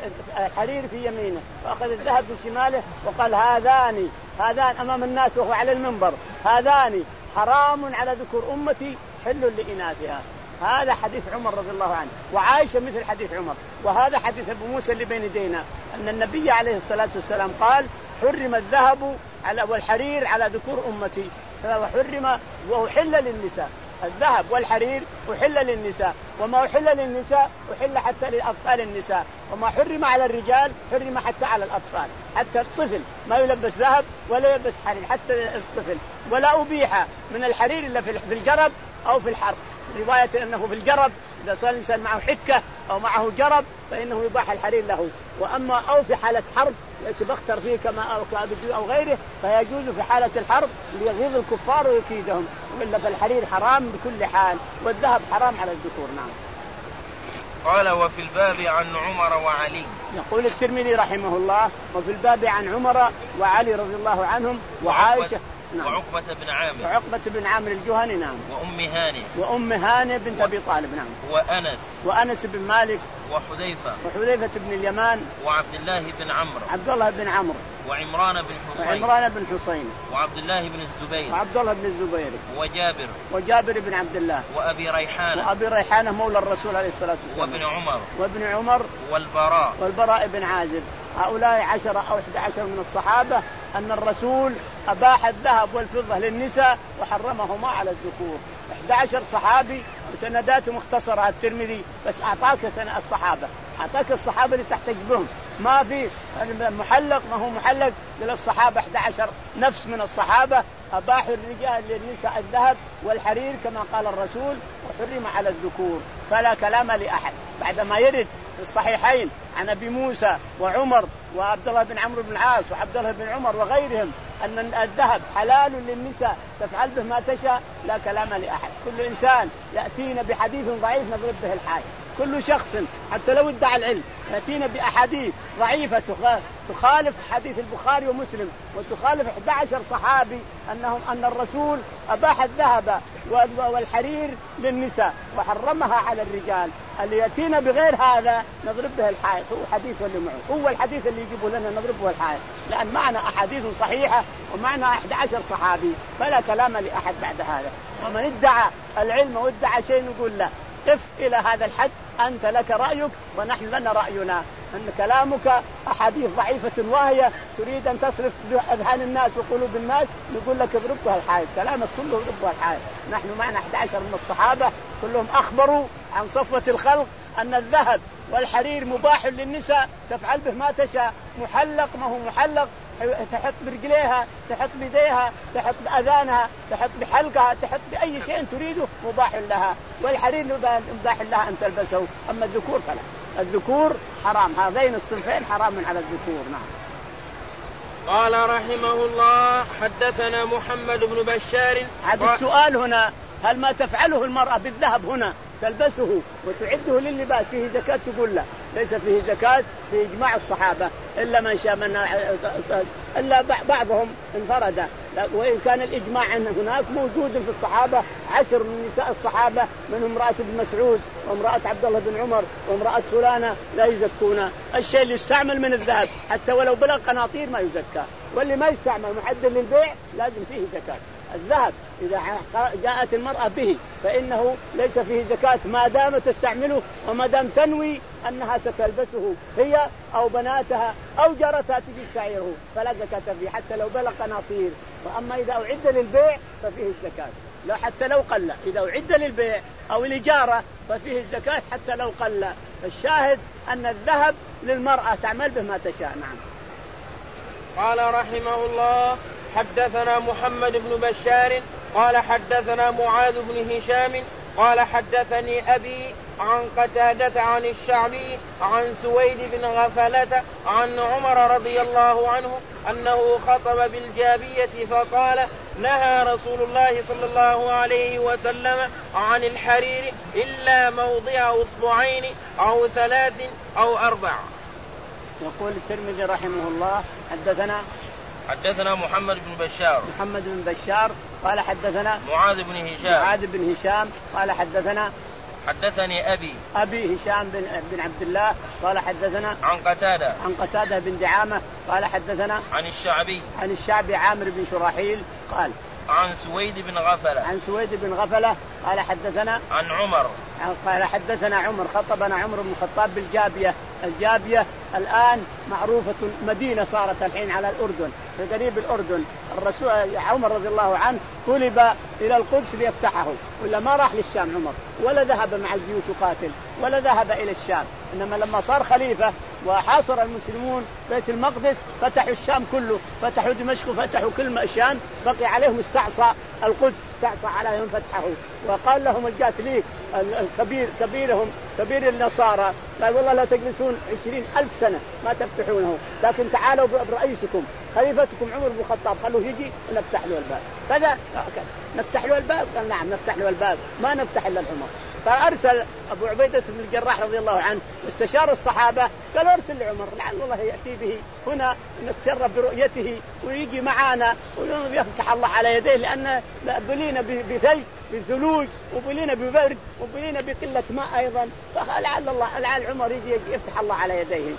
الحرير في يمينه وأخذ الذهب في شماله وقال: هذان هذان أمام الناس وهو على المنبر، هذان حرام على ذكور أمتي حل لإناثها. هذا حديث عمر رضي الله عنه. وعائشة مثل حديث عمر. وهذا حديث أبو موسى اللي بين يدينا أن النبي عليه الصلاة والسلام قال: حرم الذهب على والحرير على ذكور أمتي، وحرم وأحل للنساء. الذهب والحرير أحل للنساء، وما أحل للنساء أحل حتى لأطفال النساء، وما حرم على الرجال حرم حتى على الأطفال. حتى الطفل ما يلبس ذهب ولا يلبس حرير، حتى الطفل. ولا أبيح من الحرير إلا في الجرب أو في الحرب. رواية أنه في الجرب إذا صار الإنسان معه حكة أو معه جرب فإنه يباح الحرير له. وأما أو في حالة حرب يتبختر فيه كما أو غيره فيجوز في حالة الحرب ليغيظ الكفار ويكيدهم. وإلا فالحرير حرام بكل حال، والذهب حرام على الذكور. نعم. قال: وفي الباب عن عمر وعلي. يقول الترمذي رحمه الله: وفي الباب عن عمر وعلي رضي الله عنهم وعائشة. نعم. وعقبة بن عامر وعقبة بن عامر الجهني. نعم. وأم هاني وأم هاني بنت و... أبي طالب. نعم. وأنس وأنس بن مالك وحذيفة وحذيفة بن اليمان وعبد الله بن عمرو عبد الله بن عمرو وعمران بن حسين وعمران بن حسين وعبد الله بن الزبير وعبد الله بن الزبير وجابر وجابر بن عبد الله وأبي ريحانة وأبي ريحانة مولى الرسول عليه الصلاة والسلام وابن عمر وابن عمر والبراء والبراء بن عازب. هؤلاء عشرة أو أحد عشر من الصحابة أن الرسول أباح الذهب والفضة للنساء وحرمهما على الذكور. أحد عشر صحابي وسنداته مختصرة الترمذي، بس أعطاك سنة الصحابة، أعطاك الصحابة اللي تحتاج بهم. ما في محلق، ما هو محلق للصحابة. أحد عشر نفس من الصحابة أباحوا الرجال للنساء الذهب والحرير كما قال الرسول، وحرم على الذكور. فلا كلام لأحد بعدما يرد في الصحيحين عن أبي موسى وعمر وعبد الله بن عمرو بن العاص وعبد الله بن عمر وغيرهم أن الذهب حلال للنساء تفعل به ما تشاء، لا كلام لأحد. كل إنسان يأتينا بحديث ضعيف نضرب به الحائط. كل شخص حتى لو ادعى العلم يأتينا بأحاديث ضعيفة تخالف حديث البخاري ومسلم وتخالف أحد عشر صحابي أنهم أن الرسول أباح الذهب والحرير للنساء وحرمها على الرجال. اللي يأتينا بغير هذا نضرب به الحائط. هو حديث اللي معه هو الحديث اللي يجيبه لنا نضرب به الحائط، لأن معنا أحاديث صحيحة ومعنا أحد عشر صحابي، فلا كلام لأحد بعد هذا. ومن ادعى العلم وادعى شيء نقول له قف إلى هذا الحد، أنت لك رأيك ونحن لنا رأينا. أن كلامك أحاديث ضعيفة واهية تريد أن تصرف أذهان الناس وقلوب الناس، نقول لك اضربها الحائط. كلامك كله اضربها الحائط. نحن معنا أحد عشر من الصحابة كلهم أخبروا عن صفوة الخلق أن الذهب والحرير مباح للنساء تفعل به ما تشاء، محلق ما هو محلق، تحط برجليها، تحط بيديها، تحط بأذانها، تحط بحلقها، تحط بأي شيء تريده مباح لها. والحرير مباح لها أن تلبسه. أما الذكور فلا، الذكور حرام. هذين الصنفين حرام على الذكور. نعم. قال رحمه الله: حدثنا محمد بن بشار. هذا السؤال هنا، هل ما تفعله المرأة بالذهب هنا تلبسه وتعده لللباس فيه زكاة تقول لا ليس فيه زكاة في إجماع الصحابة إلا من شاء من إلا بعضهم انفرد. وإن كان الإجماع هناك موجود في الصحابة عشر من نساء الصحابة منهم امرأة ابن مسعود وامرأة عبد الله بن عمر وامرأة فلانة لا يزكون. الشيء اللي يستعمل من الذهب حتى ولو بلغ قناطير ما يزكى، واللي ما يستعمل محدد للبيع لازم فيه زكاة. الذهب إذا جاءت المرأة به فإنه ليس فيه زكاة ما دام تستعمله وما دام تنوي أنها ستلبسه هي أو بناتها أو جارتها تجي تسعيره فلا زكاة فيه حتى لو بلغ قناطير. وأما إذا أعد للبيع ففيه الزكاة لا حتى لو قل. إذا أعد للبيع أو الإجارة ففيه الزكاة حتى لو قل. الشاهد أن الذهب للمرأة تعمل به ما تشاء. نعم. قال رحمه الله حدثنا محمد بن بشار قال حدثنا معاذ بن هشام قال حدثني أبي عن قتادة عن الشعبي عن سويد بن غفلة عن عمر رضي الله عنه أنه خطب بالجابية فقال نهى رسول الله صلى الله عليه وسلم عن الحرير إلا موضع أصبعين أو ثلاث أو أربع. يقول الترمذي رحمه الله حدثنا حدثنا محمد بن بشار محمد بن بشار قال حدثنا معاذ بن هشام معاذ بن هشام قال حدثنا حدثني أبي أبي هشام بن, بن عبد الله قال حدثنا عن قتادة عن قتادة بن دعامة قال حدثنا عن الشعبي عن الشعبي عامر بن شراحيل قال عن سويد بن غفلة عن سويد بن غفلة قال حدثنا عن عمر قال حدثنا عمر خطبنا عمر بن الخطاب بالجابية. الجابية الآن معروفة مدينة صارت الحين على الأردن في قريب الأردن. الرسول عمر رضي الله عنه طلب إلى القدس ليفتحه ولا ما راح للشام عمر ولا ذهب مع الجيوش يقاتل ولا ذهب إلى الشام، إنما لما صار خليفة وحاصر المسلمون بيت المقدس فتحوا الشام كله، فتحوا دمشق وفتحوا كل الشام، بقي عليهم استعصى القدس استعصى عليهم فتحه. وقال لهم الجاثليك الكبير كبيرهم كبير النصارى قال والله لا تجلسون عشرين ألف سنة ما تفتحونه، لكن تعالوا برئيسكم خليفتكم عمر بن الخطاب خلوه يجي ونفتح له الباب. كذا نفتح له الباب قال نعم نفتح له الباب ما نفتح إلا العمر. فأرسل أبو عبيدة بن الجراح رضي الله عنه استشار الصحابة قال أرسل لعمر لعل الله يأتي به هنا نتشرف برؤيته ويجي معانا ويفتح الله على يديه، لأن بلينا بثلج بثلوج وبلينا ببرد وبلينا بقلة ماء أيضا، فلعل الله لعل عمر يجي يفتح الله على يديه.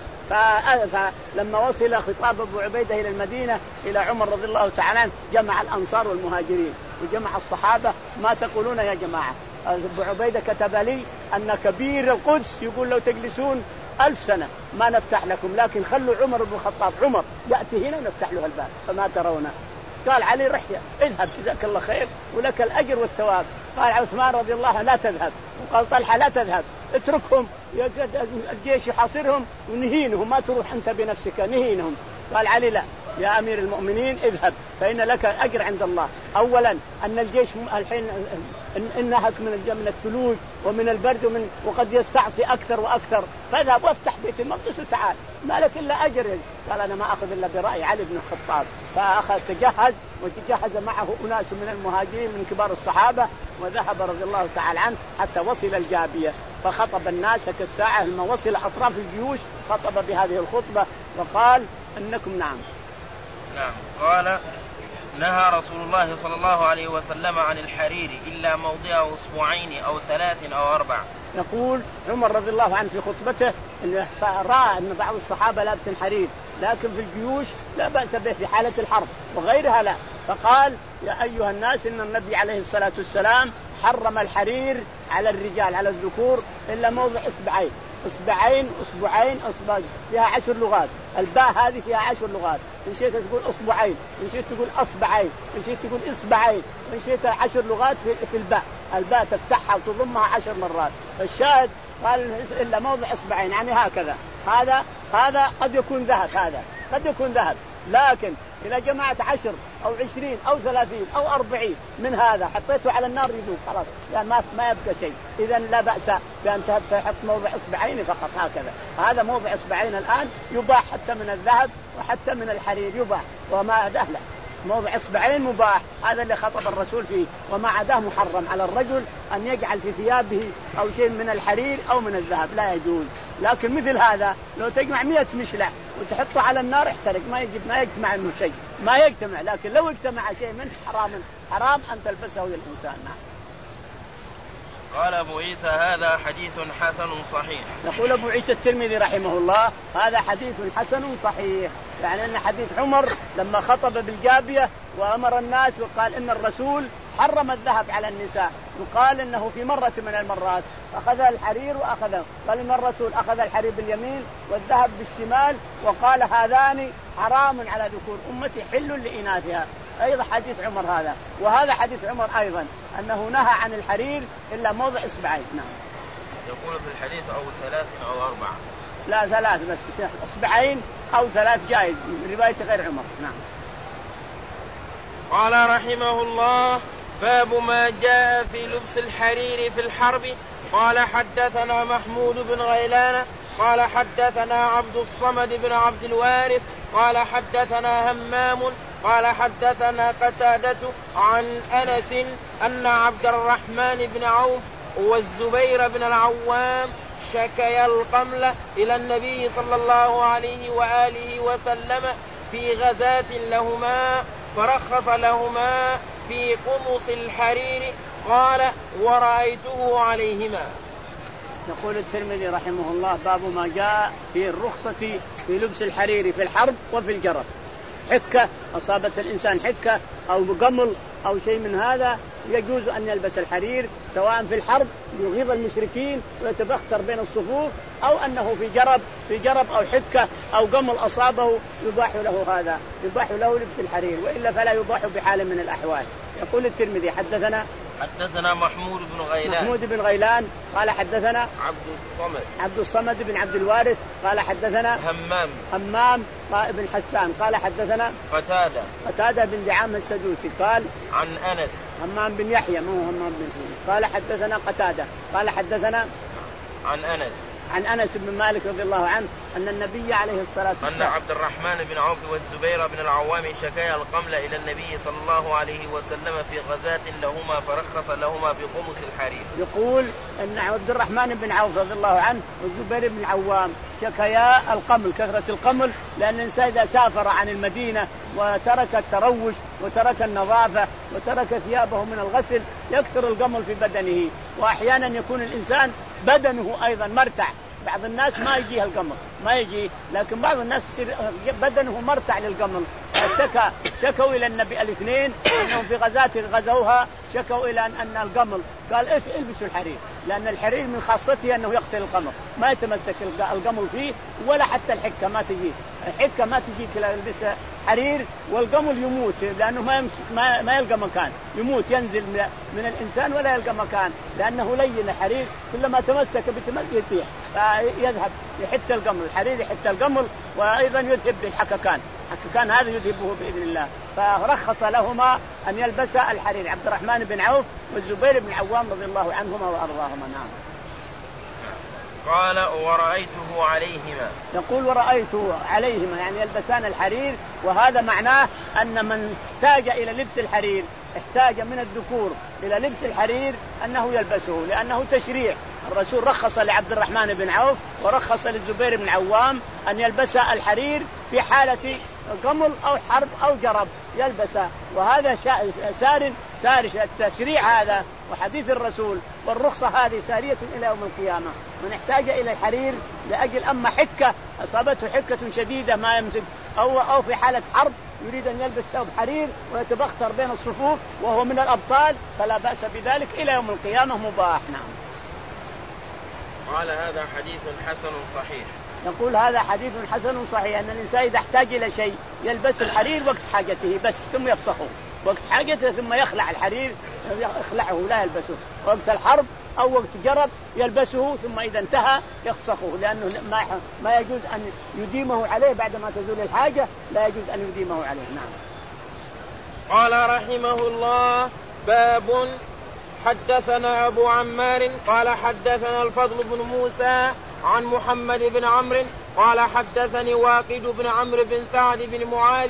فلما وصل خطاب أبو عبيدة إلى المدينة إلى عمر رضي الله تعالى عنه جمع الأنصار والمهاجرين وجمع الصحابة. ما تقولون يا جماعة؟ أبو عبيدة كتب لي أن كبير القدس يقول لو تجلسون ألف سنة ما نفتح لكم، لكن خلوا عمر بن الخطاب عمر يأتي هنا ونفتح له الباب فما ترون. قال علي رحية اذهب جزاك الله خير ولك الأجر والثواب. قال عثمان رضي الله عنه لا تذهب، وقال طلحة لا تذهب اتركهم الجيش يحاصرهم ونهينهم ما تروح أنت بنفسك نهينهم. قال علي لا يا أمير المؤمنين اذهب فإن لك أجر عند الله. أولا أن الجيش الحين انهك من الثلوج ومن البرد ومن وقد يستعصي أكثر وأكثر، فاذهب وافتح بيت المقدس وتعال ما لك إلا أجر. قال أنا ما أخذ إلا برأي علي بن الخطاب. فأخذ تجهز وتجهز معه أناس من المهاجرين من كبار الصحابة وذهب رضي الله تعالى عنه حتى وصل الجابية فخطب الناس كالساعة لما وصل أطراف الجيوش خطب بهذه الخطبة وقال أنكم نعم نعم قال نهى رسول الله صلى الله عليه وسلم عن الحرير إلا موضع أصبعين أو ثلاث أو أربع. يقول عمر رضي الله عنه في خطبته أن رأى أن بعض الصحابة لابس حرير لكن في الجيوش لا بأس به في حالة الحرب وغيرها لا. فقال يا أيها الناس إن النبي عليه الصلاة والسلام حرم الحرير على الرجال على الذكور إلا موضع إصبعين إصبعين أصبعين أصبع فيها عشر لغات. الباء هذه فيها عشر لغات، إن شئت تقول أصبعين إن شئت تقول أصبعين إن شئت تقول إصبعين إن شئت عشر لغات في الباء. الباء تفتحها وتضمها عشر مرات. فالشاهد قال إلا موضع إصبعين يعني هكذا. هذا هذا قد يكون ذهب هذا قد يكون ذهب لكن إذا جمعت عشر أو عشرين أو ثلاثين أو أربعين من هذا حطيته على النار يذوب خلاص يعني ما ما يبقى شيء. إذا لا بأس بأن تحط موضع إصبعين فقط هكذا. هذا موضع إصبعين الآن يباح حتى من الذهب وحتى من الحرير يباح وما أدهله. موضع إصبعين مباح، هذا اللي خطب الرسول فيه. وما عداه محرم على الرجل أن يجعل في ثيابه أو شيء من الحرير أو من الذهب، لا يجوز. لكن مثل هذا لو تجمع مئة مشلع وتحطه على النار احترق، ما يجب ما يجتمع منه شيء، ما يجتمع. لكن لو اجتمع شيء منه حرام حرام أن تلبسه للإنسان. قال أبو عيسى هذا حديث حسن صحيح. يقول أبو عيسى الترمذي رحمه الله هذا حديث حسن صحيح، يعني أن حديث عمر لما خطب بالجابية وأمر الناس وقال إن الرسول حرم الذهب على النساء، وقال إنه في مرة من المرات أخذ الحرير وأخذه، قال إن الرسول أخذ الحرير باليمين والذهب بالشمال وقال هذان حرام على ذكور أمتي حل لإناثها. أيضا حديث عمر هذا، وهذا حديث عمر أيضا أنه نهى عن الحرير إلا موضع إصبعين. نعم. يقول في الحديث أو ثلاث أو أربعة. لا ثلاث بس، إصبعين أو ثلاث جائز من رواية غير عمر. نعم. قال رحمه الله باب ما جاء في لبس الحرير في الحرب. قال حدثنا محمود بن غيلان قال حدثنا عبد الصمد بن عبد الوارث قال حدثنا همام قال حدثنا قتادة عن أنس أن عبد الرحمن بن عوف والزبير بن العوام شكيا القمل إلى النبي صلى الله عليه وآله وسلم في غزاة لهما فرخص لهما في قمص الحرير قال ورأيته عليهما. يقول الترمذي رحمه الله باب ما جاء في الرخصة في لبس الحرير في الحرب وفي الجرف. حكة أصابت الإنسان حكة أو قمل أو شيء من هذا يجوز أن يلبس الحرير سواء في الحرب يغيظ المشركين ويتبختر بين الصفوف أو أنه في جرب في جرب أو حكة أو قمل أصابه يباح له هذا يباح له لبس الحرير، وإلا فلا يباح بحال من الأحوال. يقول الترمذي حدثنا حدثنا محمود بن غيلان محمود بن غيلان قال حدثنا عبد الصمد عبد الصمد بن عبد الوارث قال حدثنا همام همام بن حسان قال حدثنا قتادة قتادة بن دعامة السدوسي قال عن أنس همام بن يحيى مو همام بن سدوسي قال حدثنا قتادة قال حدثنا عن أنس عن أنس بن مالك رضي الله عنه أن النبي عليه الصلاة والسلام أن عبد الرحمن بن عوف والزبير بن العوام شكايا القمل إلى النبي صلى الله عليه وسلم في غزاة لهما فرخص لهما في قمص الحرير. يقول أن عبد الرحمن بن عوف رضي الله عنه والزبير بن العوام شكايا القمل كثرة القمل، لأن الإنسان إذا سافر عن المدينة وترك التروش وترك النظافة وترك ثيابه من الغسل يكثر القمل في بدنه، وأحيانا يكون الإنسان بدنه أيضا مرتع. بعض الناس ما يجيه القمل ما يجي، لكن بعض الناس بدنه مرتع للقمل. شكى شكوا إلى النبي الاثنين أنهم في غزاة غزوها شكوا إلى أن القمل قال إيش البسوا الحرير، لأن الحرير من خاصته أنه يقتل القمل ما يتمسك القمل فيه، ولا حتى الحكة ما تجي الحكة ما تجي تلبس حرير، والقمل يموت لأنه ما يمسك ما, ما يلقى مكان، يموت ينزل من الإنسان ولا يلقى مكان، لأنه لين الحرير كلما تمسك بتمسك يطيح فيذهب يحت القمل. الحرير يحت القمل وأيضا يذهب بالحككان، حككان هذا يذهبه بإذن الله. فرخص لهما أن يلبس الحرير عبد الرحمن بن عوف والزبير بن العوام رضي الله عنهما وأرضاهما. نعم. قال ورأيته عليهما. يقول ورأيته عليهما يعني يلبسان الحرير، وهذا معناه أن من احتاج إلى لبس الحرير احتاج من الذكور إلى لبس الحرير أنه يلبسه، لأنه تشريع. الرسول رخص لعبد الرحمن بن عوف ورخص للزبير بن عوام أن يلبس الحرير في حالة قمل أو حرب أو جرب يلبسه، وهذا سار سار التشريع هذا وحديث الرسول والرخصة هذه سارية إلى يوم القيامة. من احتاج إلى الحرير لأجل أما حكة أصابته حكة شديدة ما يمسك أو أو في حالة حرب يريد أن يلبس ثوب حرير ويتبختر بين الصفوف وهو من الأبطال فلا بأس بذلك إلى يوم القيامة مباح. نعم. قال هذا حديث حسن صحيح. نقول هذا حديث حسن صحيح أن الإنسان إذا احتاج إلى شيء يلبس الحرير وقت حاجته بس ثم يفسخه، وقت حاجته ثم يخلع الحرير يخلعه لا يلبسه، وقت الحرب أو وقت جرب يلبسه ثم إذا انتهى يفسخه، لأنه ما ما يجوز أن يديمه عليه بعدما تزول الحاجة، لا يجوز أن يديمه عليه. نعم. قال رحمه الله باب حدثنا أبو عمار قال حدثنا الفضل بن موسى عن محمد بن عمرو قال حدثني واقد بن عمرو بن سعد بن معاذ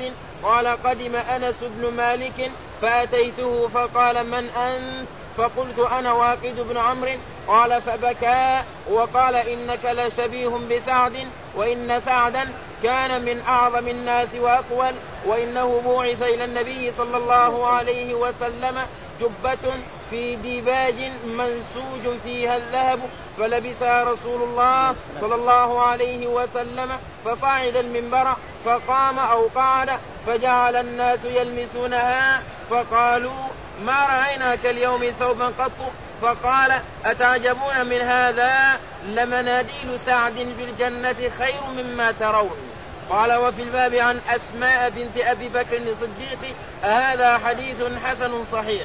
قال قدم أنس بن مالك فأتيته فقال من أنت؟ فقلت أنا واقد بن عمرو. قال فبكى وقال إنك لشبيه بسعد وإن سعدا كان من أعظم الناس وأقول وإنه بعث إلى النبي صلى الله عليه وسلم جبة في ديباج منسوج فيها الذهب فلبسها رسول الله صلى الله عليه وسلم فصعد المنبر فقام أو قعد فجعل الناس يلمسونها فقالوا ما رأيناك اليوم ثوبا قط. فقال أتعجبون من هذا؟ لمناديل سعد في الجنة خير مما ترون. قال وفي الباب عن أسماء بنت أبي بكر الصديق هذا حديث حسن صحيح.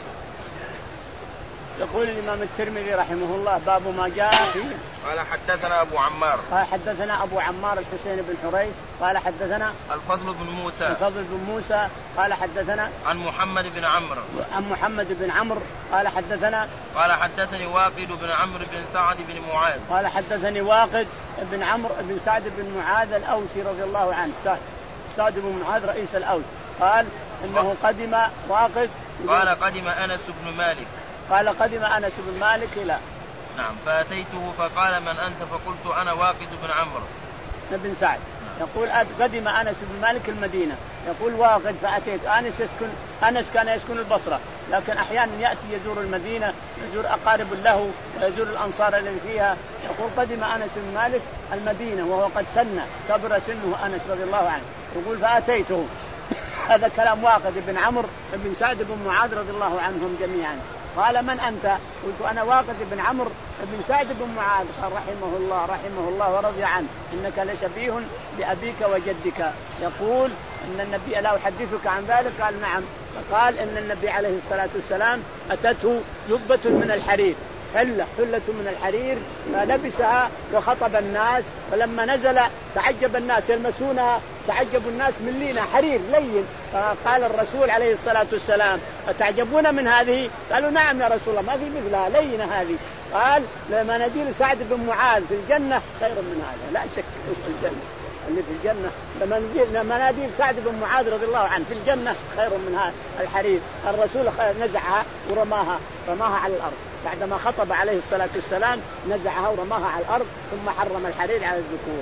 يقول الإمام الترمذي رحمه الله باب ما جاء فيه. قال حدثنا أبو عمار قال حدثنا أبو عمار الحسين بن حريث قال حدثنا الفضل بن موسى الفضل بن موسى قال حدثنا عن محمد بن عمرو عن محمد بن عمرو قال حدثنا قال حدثني واقد بن عمرو بن سعد بن معاذ قال حدثني واقد بن عمرو بن سعد بن معاذ الأوسي رضي الله عنه سعد, سعد بن معاذ رئيس الأوس قال إنه قدم واقد قال قدم أنس بن مالك قال قدم أنس بن مالك إلى نعم فأتيته فقال من أنت؟ فقلت أنا واقد بن عمرو بن سعد. يقول قدم أنس بن مالك المدينة. يقول واقد فأتيت أنس يسكن أنس كان يسكن البصرة لكن أحيانا يأتي يزور المدينة يزور أقارب له ويزور الأنصار الذي فيها. يقول قدم أنس بن مالك المدينة وهو قد سن كبر سنه أنس رضي الله عنه. يقول فأتيته هذا كلام واقد بن عمرو بن سعد بن معاذ رضي الله عنهم جميعا. قال من أنت؟ قلت أنا واقد بن عمرو بن سعد بن معاذ. قال رحمه الله رحمه الله ورضي عنه إنك لشبيه بأبيك وجدك. يقول إن النبي لا أحدثك عن ذلك؟ قال نعم. فقال إن النبي عليه الصلاة والسلام أتته جبة من الحرير حلة حلة من الحرير فلبسها وخطب الناس فلما نزل تعجب الناس يلمسونها تعجب الناس من لينا حرير لين. فقال الرسول عليه الصلاة والسلام أتعجبون من هذه؟ قالوا نعم يا رسول الله ما في مثلها لينة هذه. قال لمناديل سعد بن معاذ في الجنة خير من هذا لا شك في الجنة اللي في الجنة لمناديل سعد بن معاذ رضي الله عنه في الجنة خير من هذا الحرير. الرسول نزعها ورماها رماها على الأرض بعدما خطب عليه الصلاة والسلام نزعها ورماها على الأرض ثم حرم الحرير على الذكور.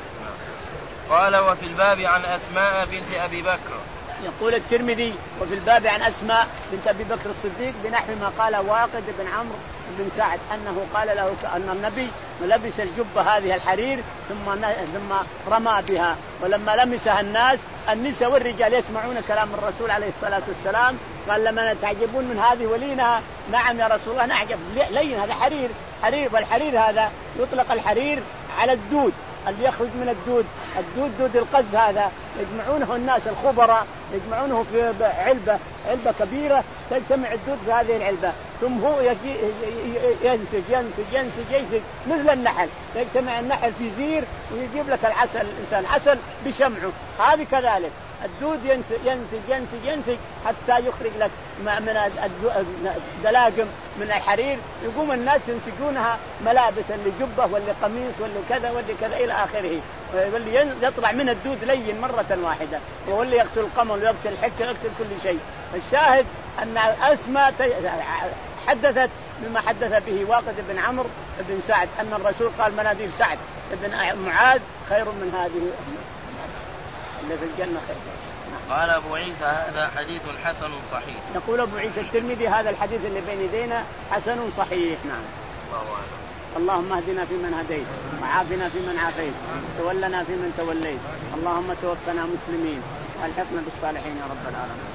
قال وفي الباب عن أسماء بنت أبي بكر. يقول الترمذي وفي الباب عن أسماء بنت أبي بكر الصديق بنحو ما قال واقد بن عمرو بن سعد أنه قال له أن النبي لبس الجبة هذه الحرير ثم ثم رمى بها ولما لمسها الناس النساء والرجال يسمعون كلام الرسول عليه الصلاة والسلام قال لما تعجبون من هذه ولينها؟ نعم يا رسول الله نعجب لين هذا حرير حرير. والحرير هذا يطلق الحرير على الدود اللي يخرج من الدود الدود دود القز هذا يجمعونه الناس الخبراء يجمعونه في علبة علبة كبيرة تجتمع الدود في هذه العلبة ثم هو ينسج ينسج ينسج ينسج مثل النحل يجتمع النحل في زير ويجيب لك العسل الإنسان عسل بشمعه. هذه كذلك الدود ينسج ينسج ينسج ينسج حتى يخرج لك من الدلاجم من الحرير يقوم الناس ينسجونها ملابس اللي جبة واللي قميص واللي كذا واللي كذا إلى آخره. واللي يطلع من الدود لين مرة واحدة واللي يقتل القمل ويقتل الحكة يقتل كل شيء. الشاهد أن أسماء حدثت بما حدث به واقد بن عمرو بن سعد أن الرسول قال مناديل سعد بن معاذ خير من هذه اللي في الجنة خير. قال أبو عيسى هذا حديث حسن صحيح. يقول أبو عيسى الترمذي هذا الحديث اللي بين يدينا حسن صحيح. نعم. اللهم اهدنا فيمن هديت وعافنا فيمن عافيت تولنا فيمن توليت اللهم توفنا مسلمين والحقنا بالصالحين يا رب العالمين.